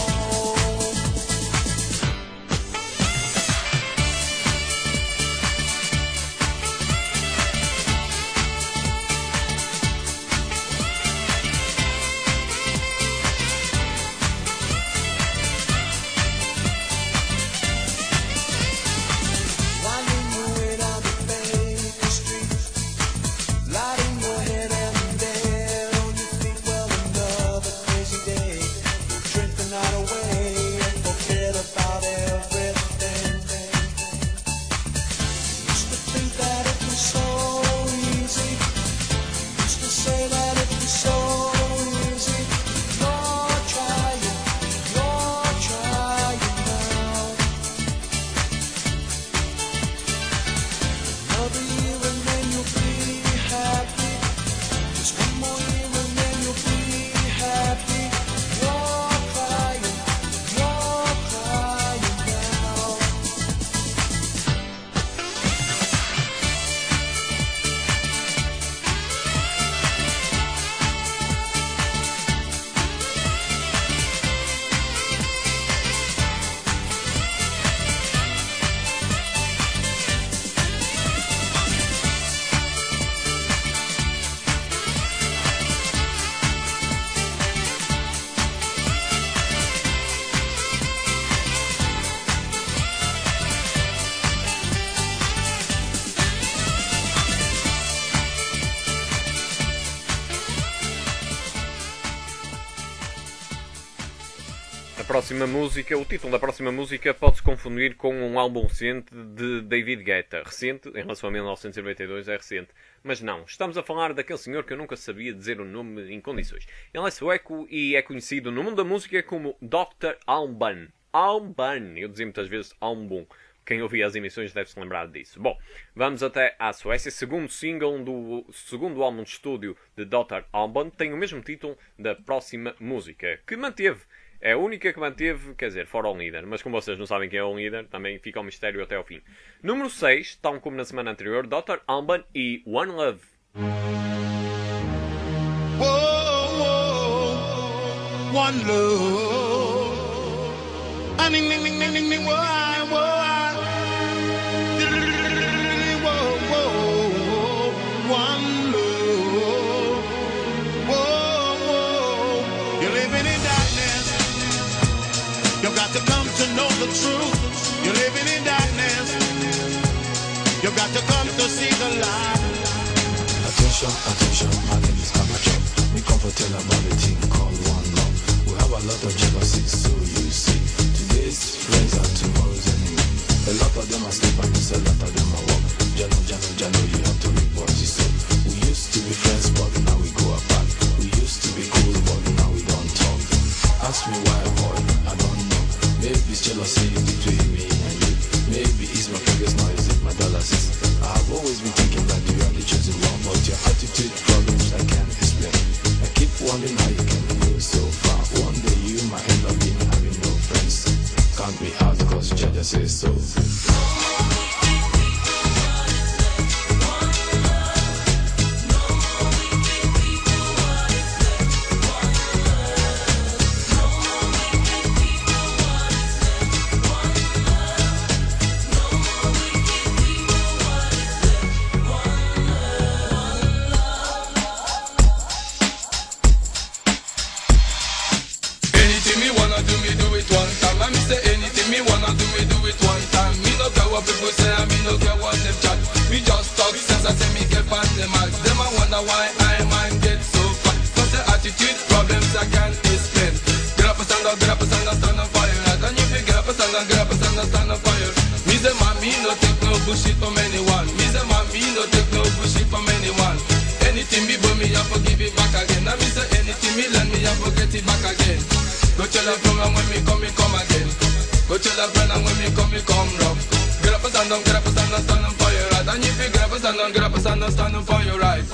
Winding your way down to Baker Street, lighting your head and bed on your feet. Well, another crazy day. Drink the night away and forget about everything. Used to think that it was so easy. Used to say that it was so easy. You're trying now. Another year and then you'll be happy. Just one more year and then you'll be happy. You're crying now. A próxima música, o título da próxima música pode-se confundir com um álbum recente de David Guetta. Recente, em relação a 1992, é recente. Mas não, estamos a falar daquele senhor que eu nunca sabia dizer o nome em condições. Ele é sueco e é conhecido no mundo da música como Dr. Alban. Alban, eu dizia muitas vezes Alban. Quem ouvia as emissões deve se lembrar disso. Bom, vamos até à Suécia. Segundo single do segundo álbum de estúdio de Dr. Alban tem o mesmo título da próxima música, que manteve É a única que manteve, quer dizer, fora o líder. Mas como vocês não sabem quem é o líder, também fica um mistério até ao fim. Número 6, tal como na semana anterior, Dr. Alban e One Love. Whoa, whoa, one love. Ah, ning, ning, ning, ning, ning, ning, whoa, whoa. Whoa, whoa, one love. Whoa, whoa. You're living in darkness. You've got to come to know the truth. You're living in darkness. You've got to come to see the light. Attention, attention, my name is Amateur. We come for tell about a thing called one love. We have a lot of jealousy, so you see. Today's friends are tomorrow's enemy. A lot of them are sleep and a lot of them are walk. Jano, Jano, Jano, you have to reap what you sow. We used to be friends, but now we go apart. We used to be cool, but now we don't talk. Ask me why, boy, I don't know. Maybe it's jealousy between me and you. Maybe it's my fingers, now is it my dollars? I've always been thinking that you are the chosen one, but your attitude problems I can't explain. I keep wondering how you can go so far. One day you might end up being having no friends. Count me out cause Jaja says so. Anything me wanna do, me do it one time. I me say anything me wanna do it one time. Me no care what people say, and me no care what them chat. Me just talk sense, I say me get past them ask. Them I wonder why I mind get so fat. Cause the attitude problems I can't explain. Get up and stand up, stand up for your right. And if you get up and stand up, stand up for your. Me say man, me no take no bullshit from anyone. Me say man, me no take no bullshit from anyone. Anything me but me, I forgive it back again. And me say anything me lend me, I forget it back again. Go tell a friend and when me come again. Go tell a friend and when me come rough. Get up and stand up, stand up for your right. And if you get up and stand up, stand up for your right.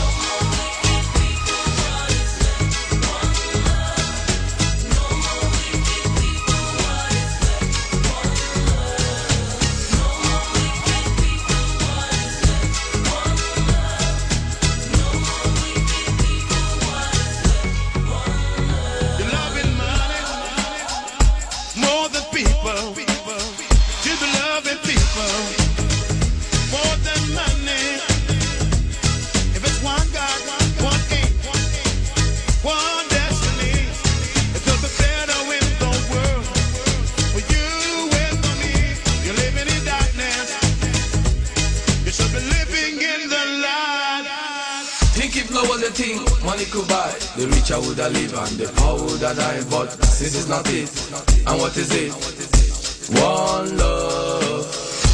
You're loving money more than people. You be loving people more than money. If it's one God, one aim, one destiny, it could be better in the world for you and for me. You're living in darkness. You should be living in the light. Think if love was a thing, money could buy. The richer would have live and the poor would have died. But since it's not it, and what is it? One love.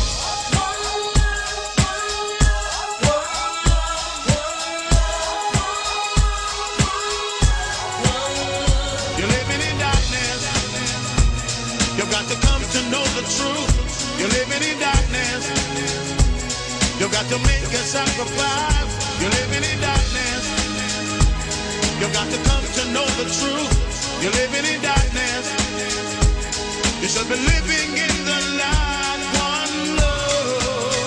You're living in darkness. You've got to come to know the truth. You're living in darkness. You've got to make a sacrifice. You're living in darkness. You've got to come to know the truth. You're living in darkness. You should be living in the light. One love.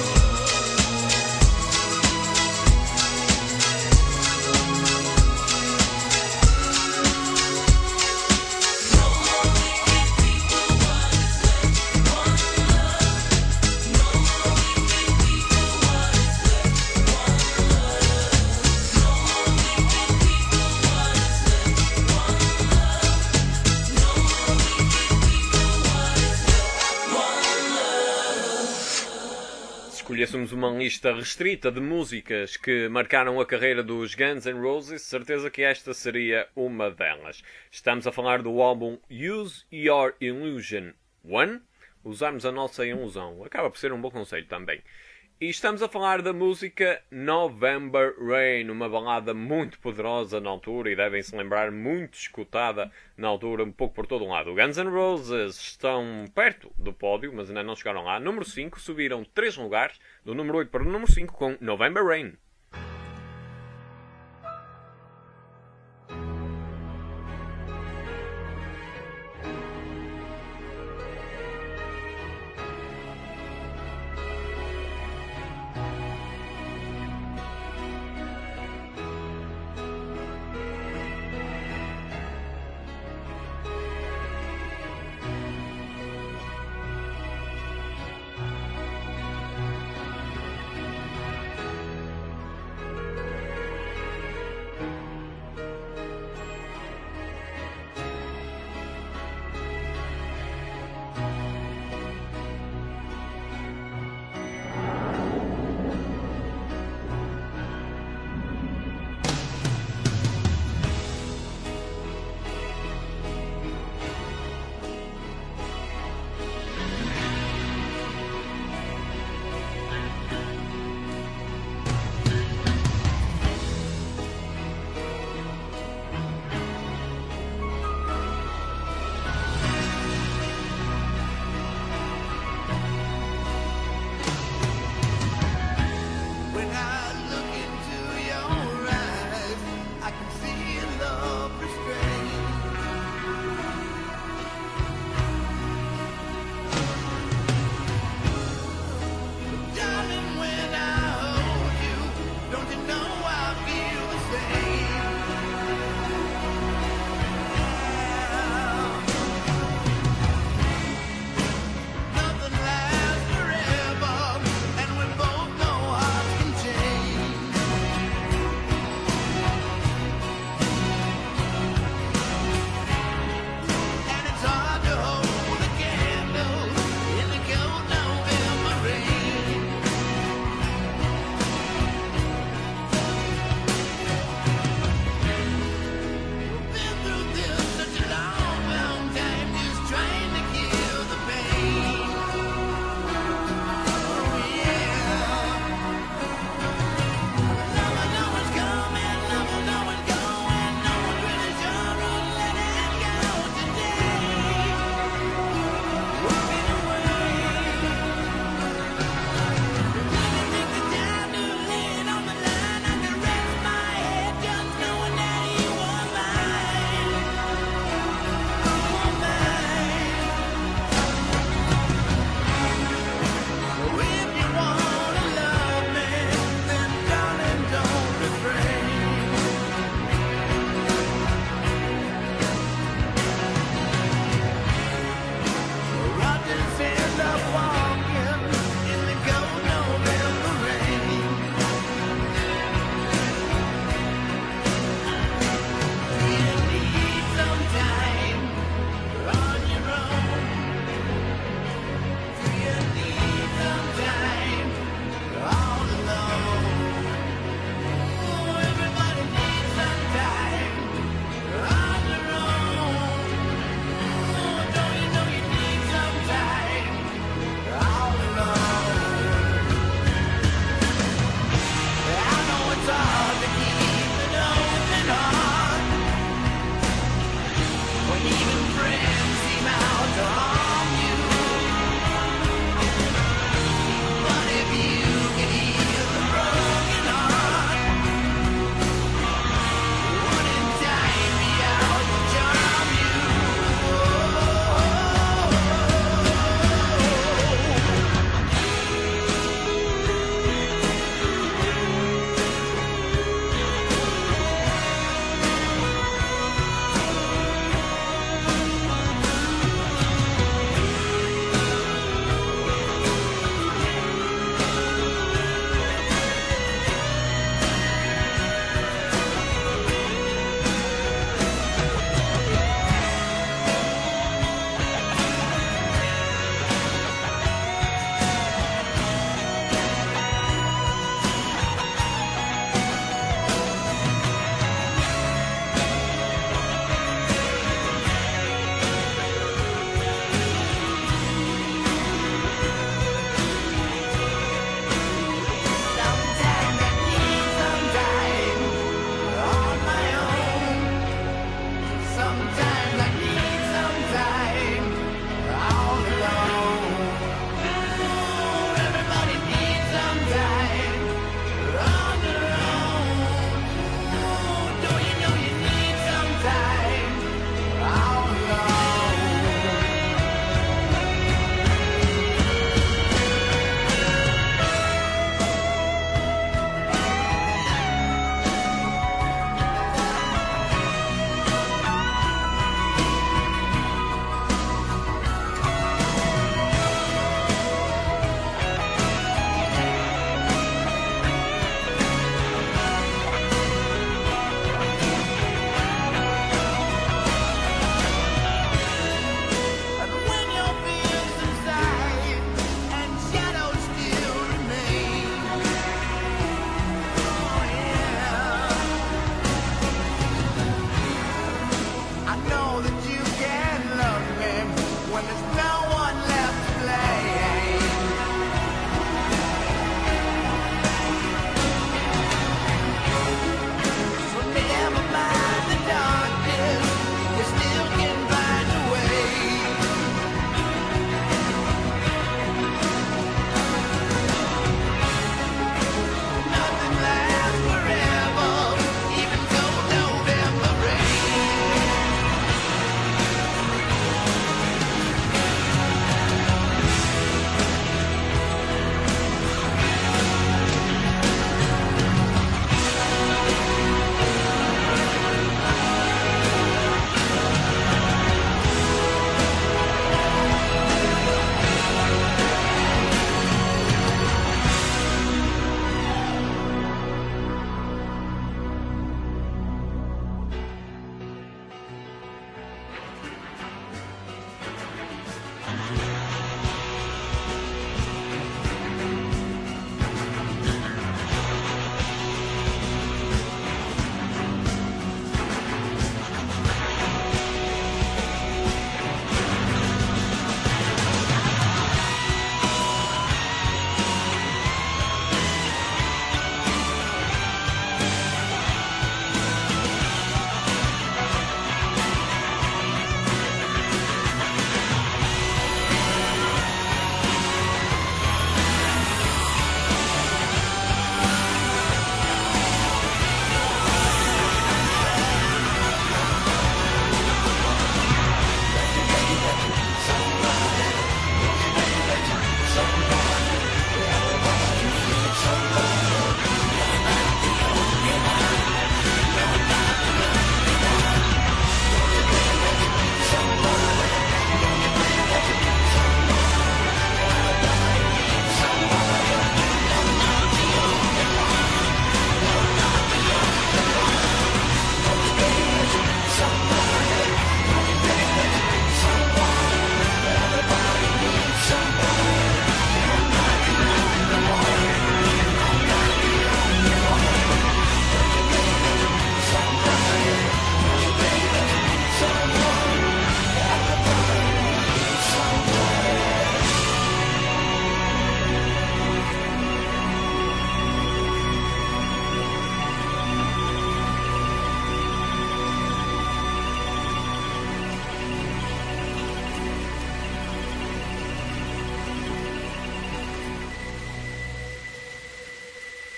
Escolhêssemos uma lista restrita de músicas que marcaram a carreira dos Guns N' Roses, certeza que esta seria uma delas. Estamos a falar do álbum Use Your Illusion 1, usarmos a nossa ilusão. Acaba por ser um bom conselho também. E estamos a falar da música November Rain, uma balada muito poderosa na altura e devem-se lembrar, muito escutada na altura, um pouco por todo um lado. Guns N' Roses estão perto do pódio, mas ainda não chegaram lá. Número 5, subiram 3 lugares, do número 8 para o número 5 com November Rain.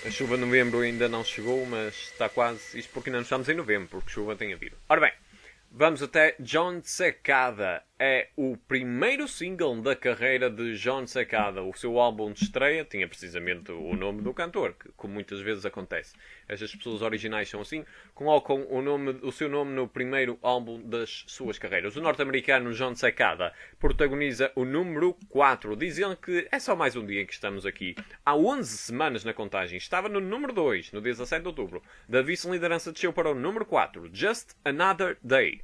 A chuva de novembro ainda não chegou, mas está quase. Isto porque ainda não estamos em novembro, porque chuva tem havido. Ora bem, vamos até John Cicada. É o primeiro single da carreira de John Cicada. O seu álbum de estreia tinha precisamente o nome do cantor, que como muitas vezes acontece. Estas pessoas originais são assim, colocam o seu nome no primeiro álbum das suas carreiras. O norte-americano John Cicada protagoniza o número 4, dizendo que é só mais um dia que estamos aqui. Há 11 semanas na contagem. Estava no número 2, no dia 17 de outubro. Da vice-liderança desceu para o número 4, Just Another Day.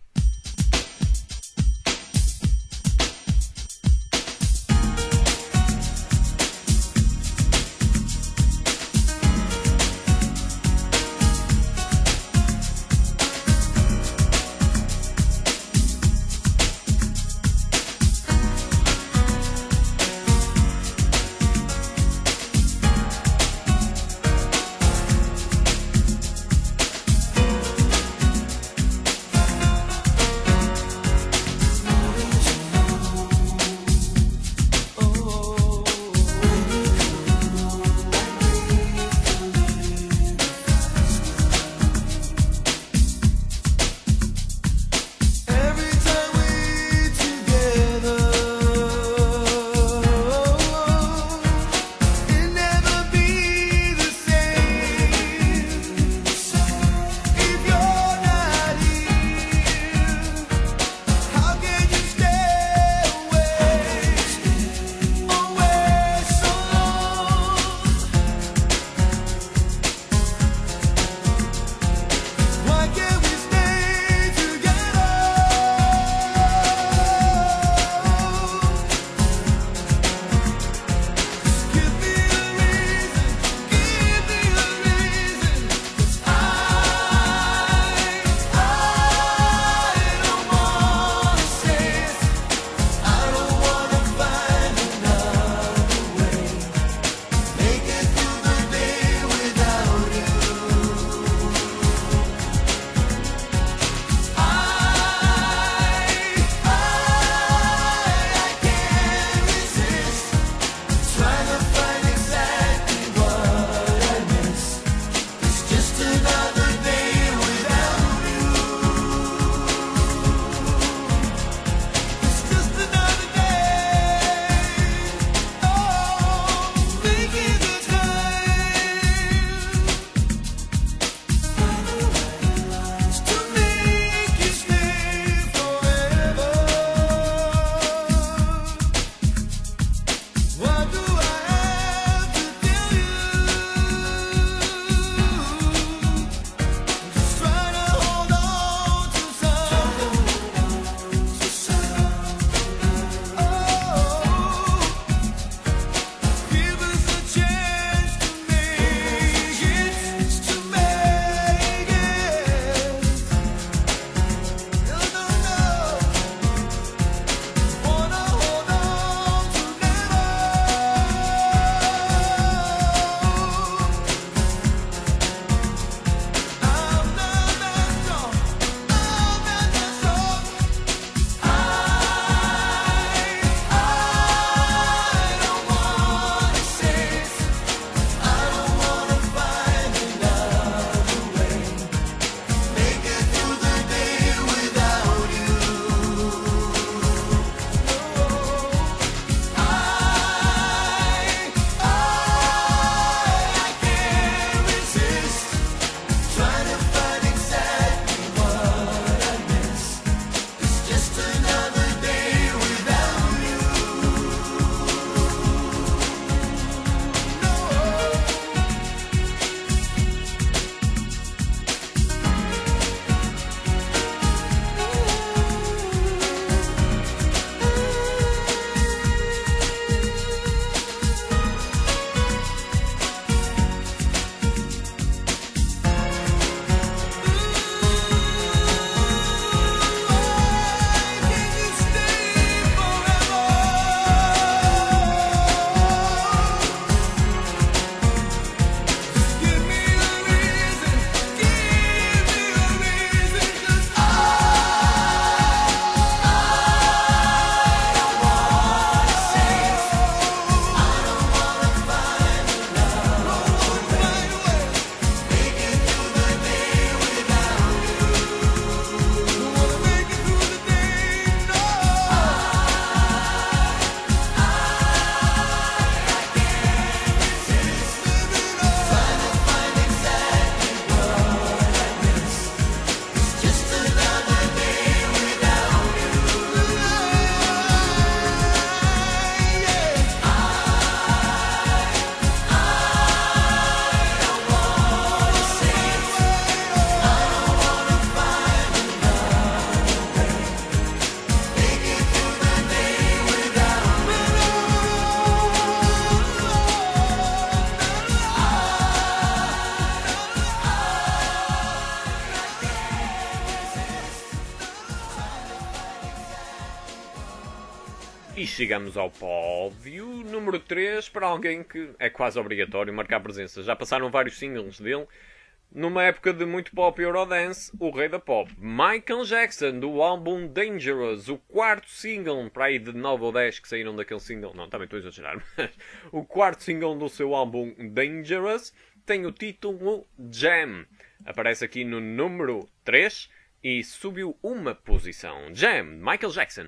E chegamos ao pódio número 3 para alguém que é quase obrigatório marcar presença. Já passaram vários singles dele. Numa época de muito pop e Eurodance, o rei da pop, Michael Jackson, do álbum Dangerous, o quarto single, para aí de 9 ou 10 que saíram daquele single, não, também estou a exagerar, mas o quarto single do seu álbum Dangerous tem o título Jam. Aparece aqui no número 3 e subiu uma posição. Jam, Michael Jackson.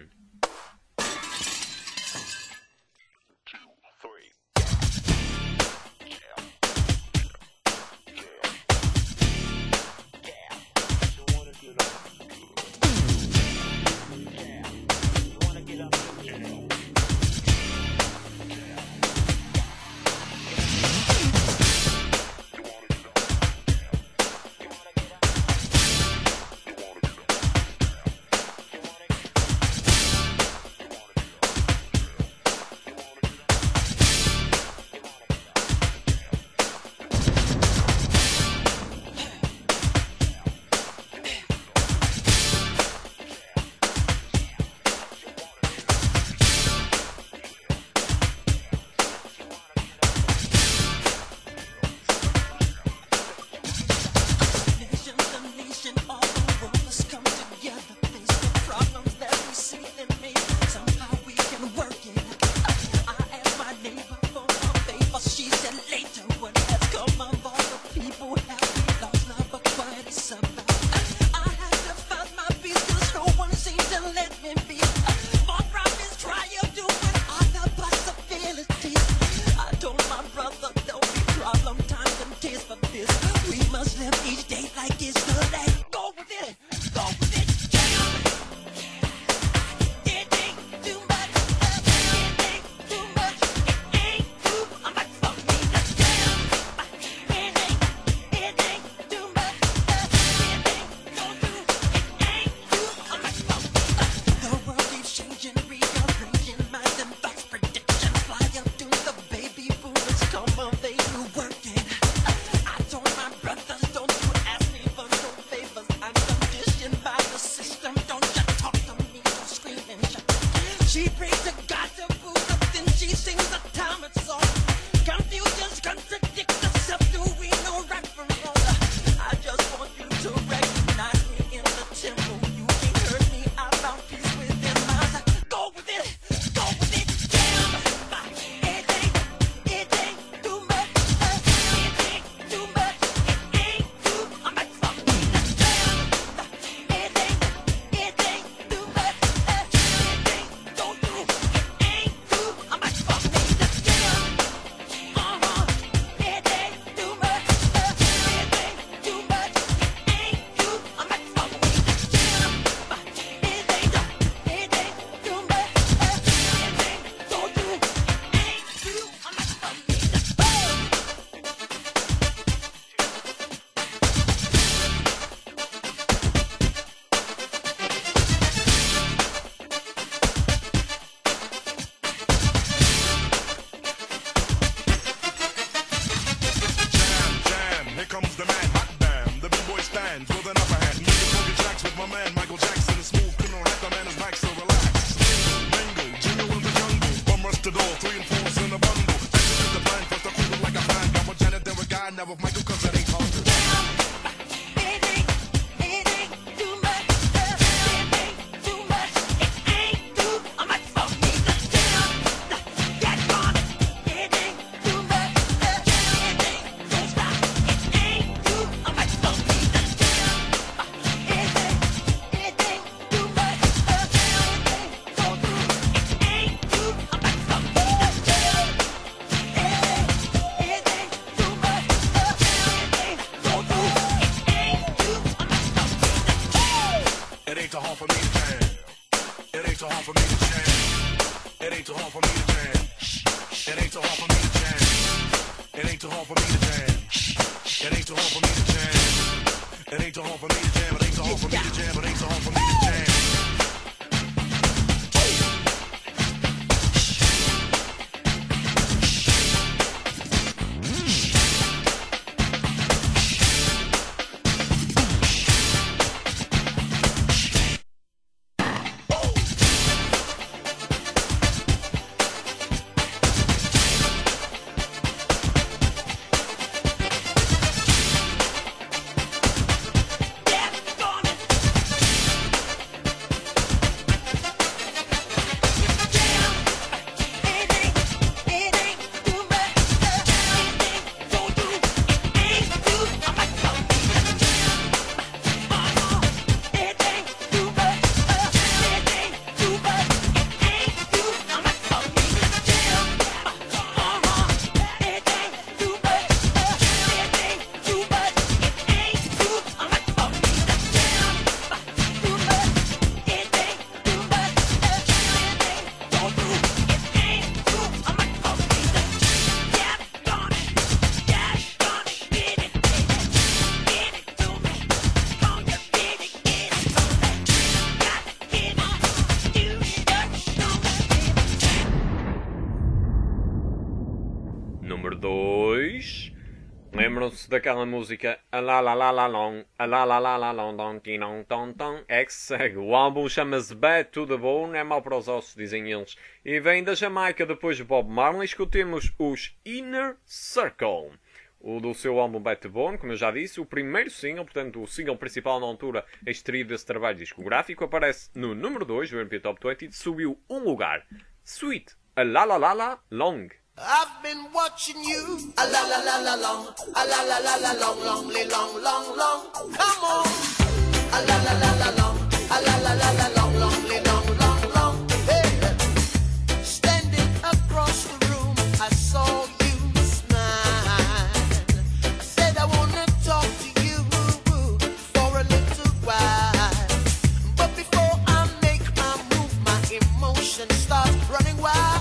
Lembram-se daquela música a la la la la long, a la la la la long, don tinong ton ton, é que segue. O álbum chama-se Bad to the Bone, é mau para os ossos, dizem eles. E vem da Jamaica. Depois de Bob Marley, escutemos os Inner Circle. O do seu álbum Bad to the Bone, como eu já disse, o primeiro single, portanto o single principal na altura extraído desse trabalho discográfico, aparece no número 2 do European Top 20 e subiu um lugar. Sweet, a la la la la long. I've been watching you. A la la la la long. A la la la la long, long, long, long, long. Come on. A la la la la long. A la la la la long, long, long, long, long. Hey. Standing across the room, I saw you smile. I said I wanna talk to you for a little while. But before I make my move, my emotions start running wild.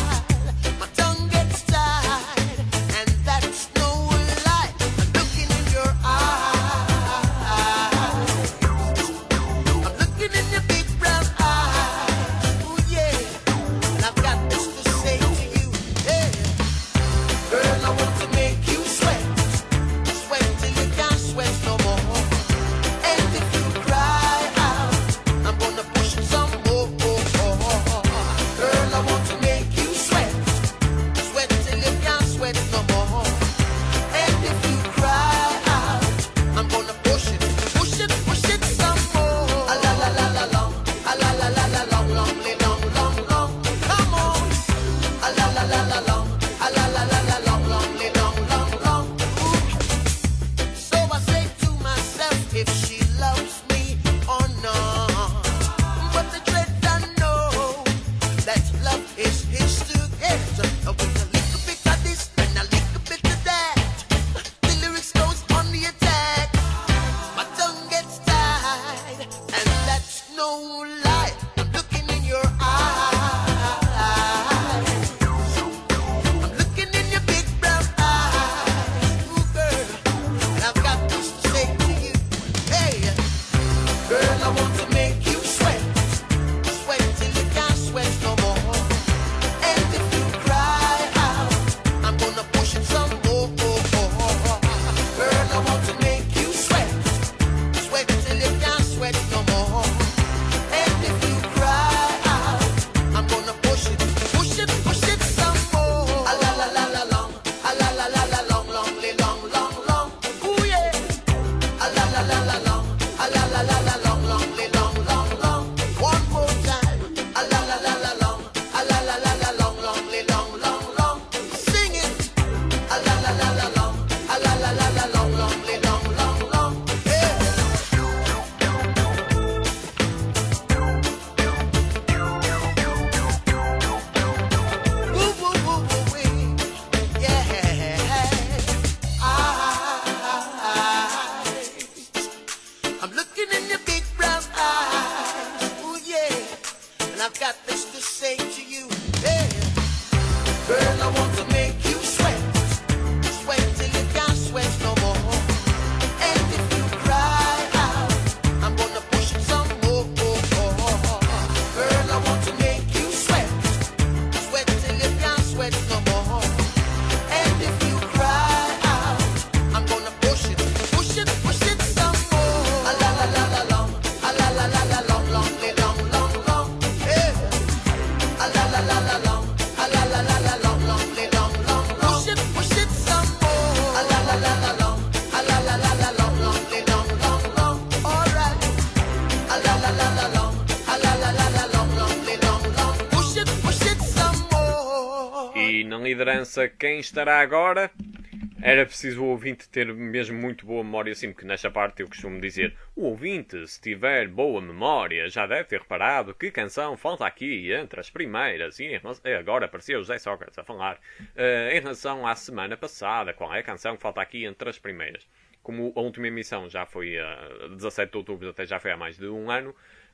Liderança, quem estará agora? Era preciso o ouvinte ter mesmo muito boa memória, sim, porque nesta parte eu costumo dizer: o ouvinte, se tiver boa memória, já deve ter reparado que canção falta aqui entre as primeiras. E agora apareceu o José Sócrates a falar em relação à semana passada, qual é a canção que falta aqui entre as primeiras. Como a última emissão já foi a 17 de outubro, até já foi há mais de um ano,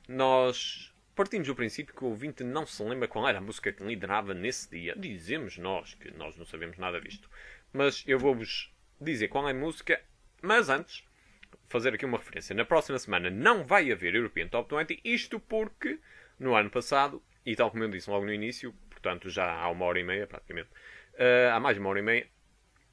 nós partimos do princípio que o ouvinte não se lembra qual era a música que liderava nesse dia. Dizemos nós que nós não sabemos nada disto. Mas eu vou-vos dizer qual é a música. Mas antes, fazer aqui uma referência. Na próxima semana não vai haver European Top 20. Isto porque, no ano passado, e tal como eu disse logo no início, portanto já há uma hora e meia praticamente, há mais de uma hora e meia,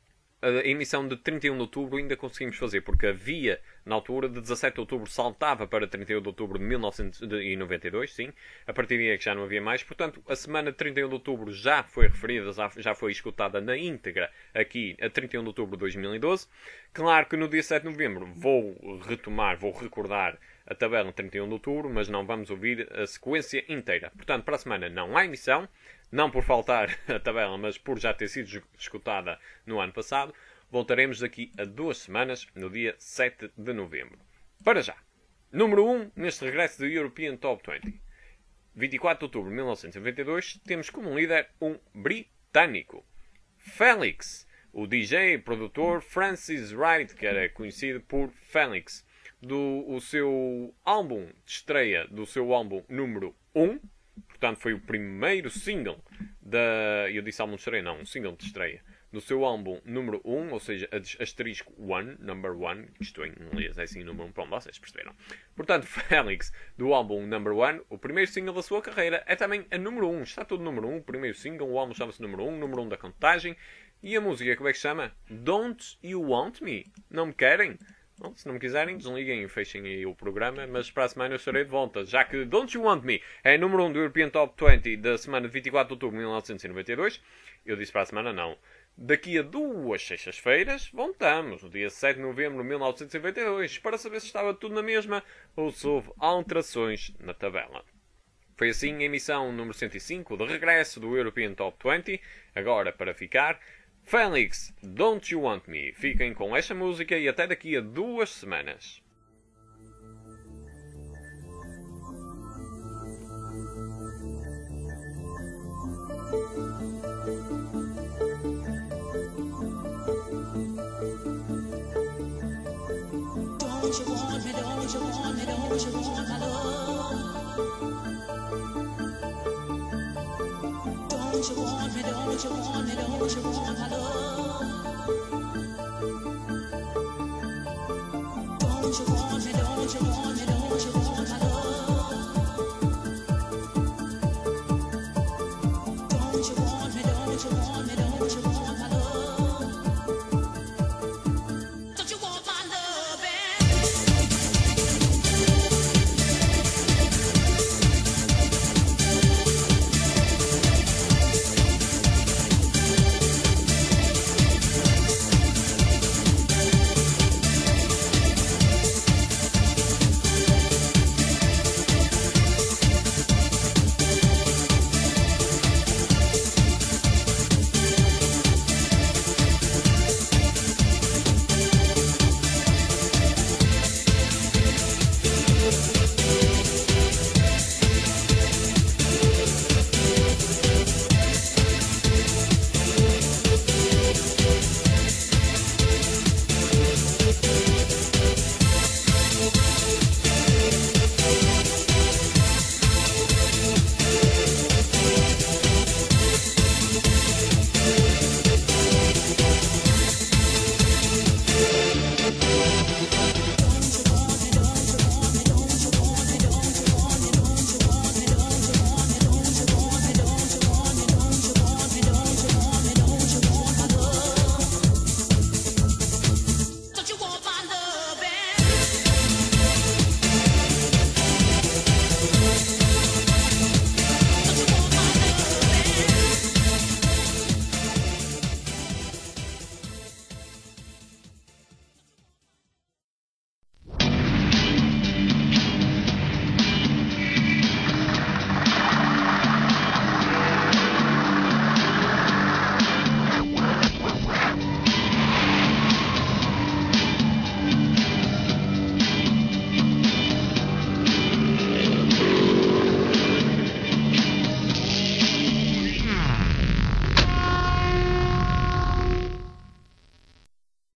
a emissão de 31 de outubro ainda conseguimos fazer, porque havia, na altura, de 17 de outubro saltava para 31 de outubro de 1992, sim. A partir daí é que já não havia mais. Portanto, a semana de 31 de outubro já foi referida, já foi escutada na íntegra aqui a 31 de outubro de 2012. Claro que no dia 7 de novembro vou recordar a tabela de 31 de outubro, mas não vamos ouvir a sequência inteira. Portanto, para a semana não há emissão. Não por faltar a tabela, mas por já ter sido escutada no ano passado. Voltaremos daqui a 2 semanas, no dia 7 de novembro. Para já, número 1 neste regresso do European Top 20. 24 de outubro de 1992, temos como líder um britânico. Felix, o DJ e produtor Francis Wright, que era conhecido por Felix, do seu álbum de estreia, do seu álbum número 1. Portanto, foi o primeiro single eu disse álbum de estreia, não, um single de estreia do seu álbum número 1, ou seja, asterisco 1, number 1, isto em inglês é assim, número 1, pronto, vocês perceberam. Portanto, Felix, do álbum number 1, o primeiro single da sua carreira, é também a número 1, está tudo número 1, o primeiro single, o álbum chama-se número 1 da contagem, e a música, como é que se chama? Don't You Want Me? Não me querem? Bom, se não me quiserem, desliguem e fechem aí o programa, mas para a semana eu estarei de volta, já que Don't You Want Me é número 1 do European Top 20 da semana de 24 de outubro de 1992. Eu disse para a semana não. Daqui a 2 sextas-feiras voltamos, no dia 7 de novembro de 1992, para saber se estava tudo na mesma ou se houve alterações na tabela. Foi assim a emissão número 105 de regresso do European Top 20, agora para ficar. Felix, Don't You Want Me. Fiquem com esta música e até daqui a 2 semanas. Don't you want me, don't you want me, don't you want my love? Don't you want me, don't you want me, don't you want my love? Don't you want me, don't you want me, don't you want my love?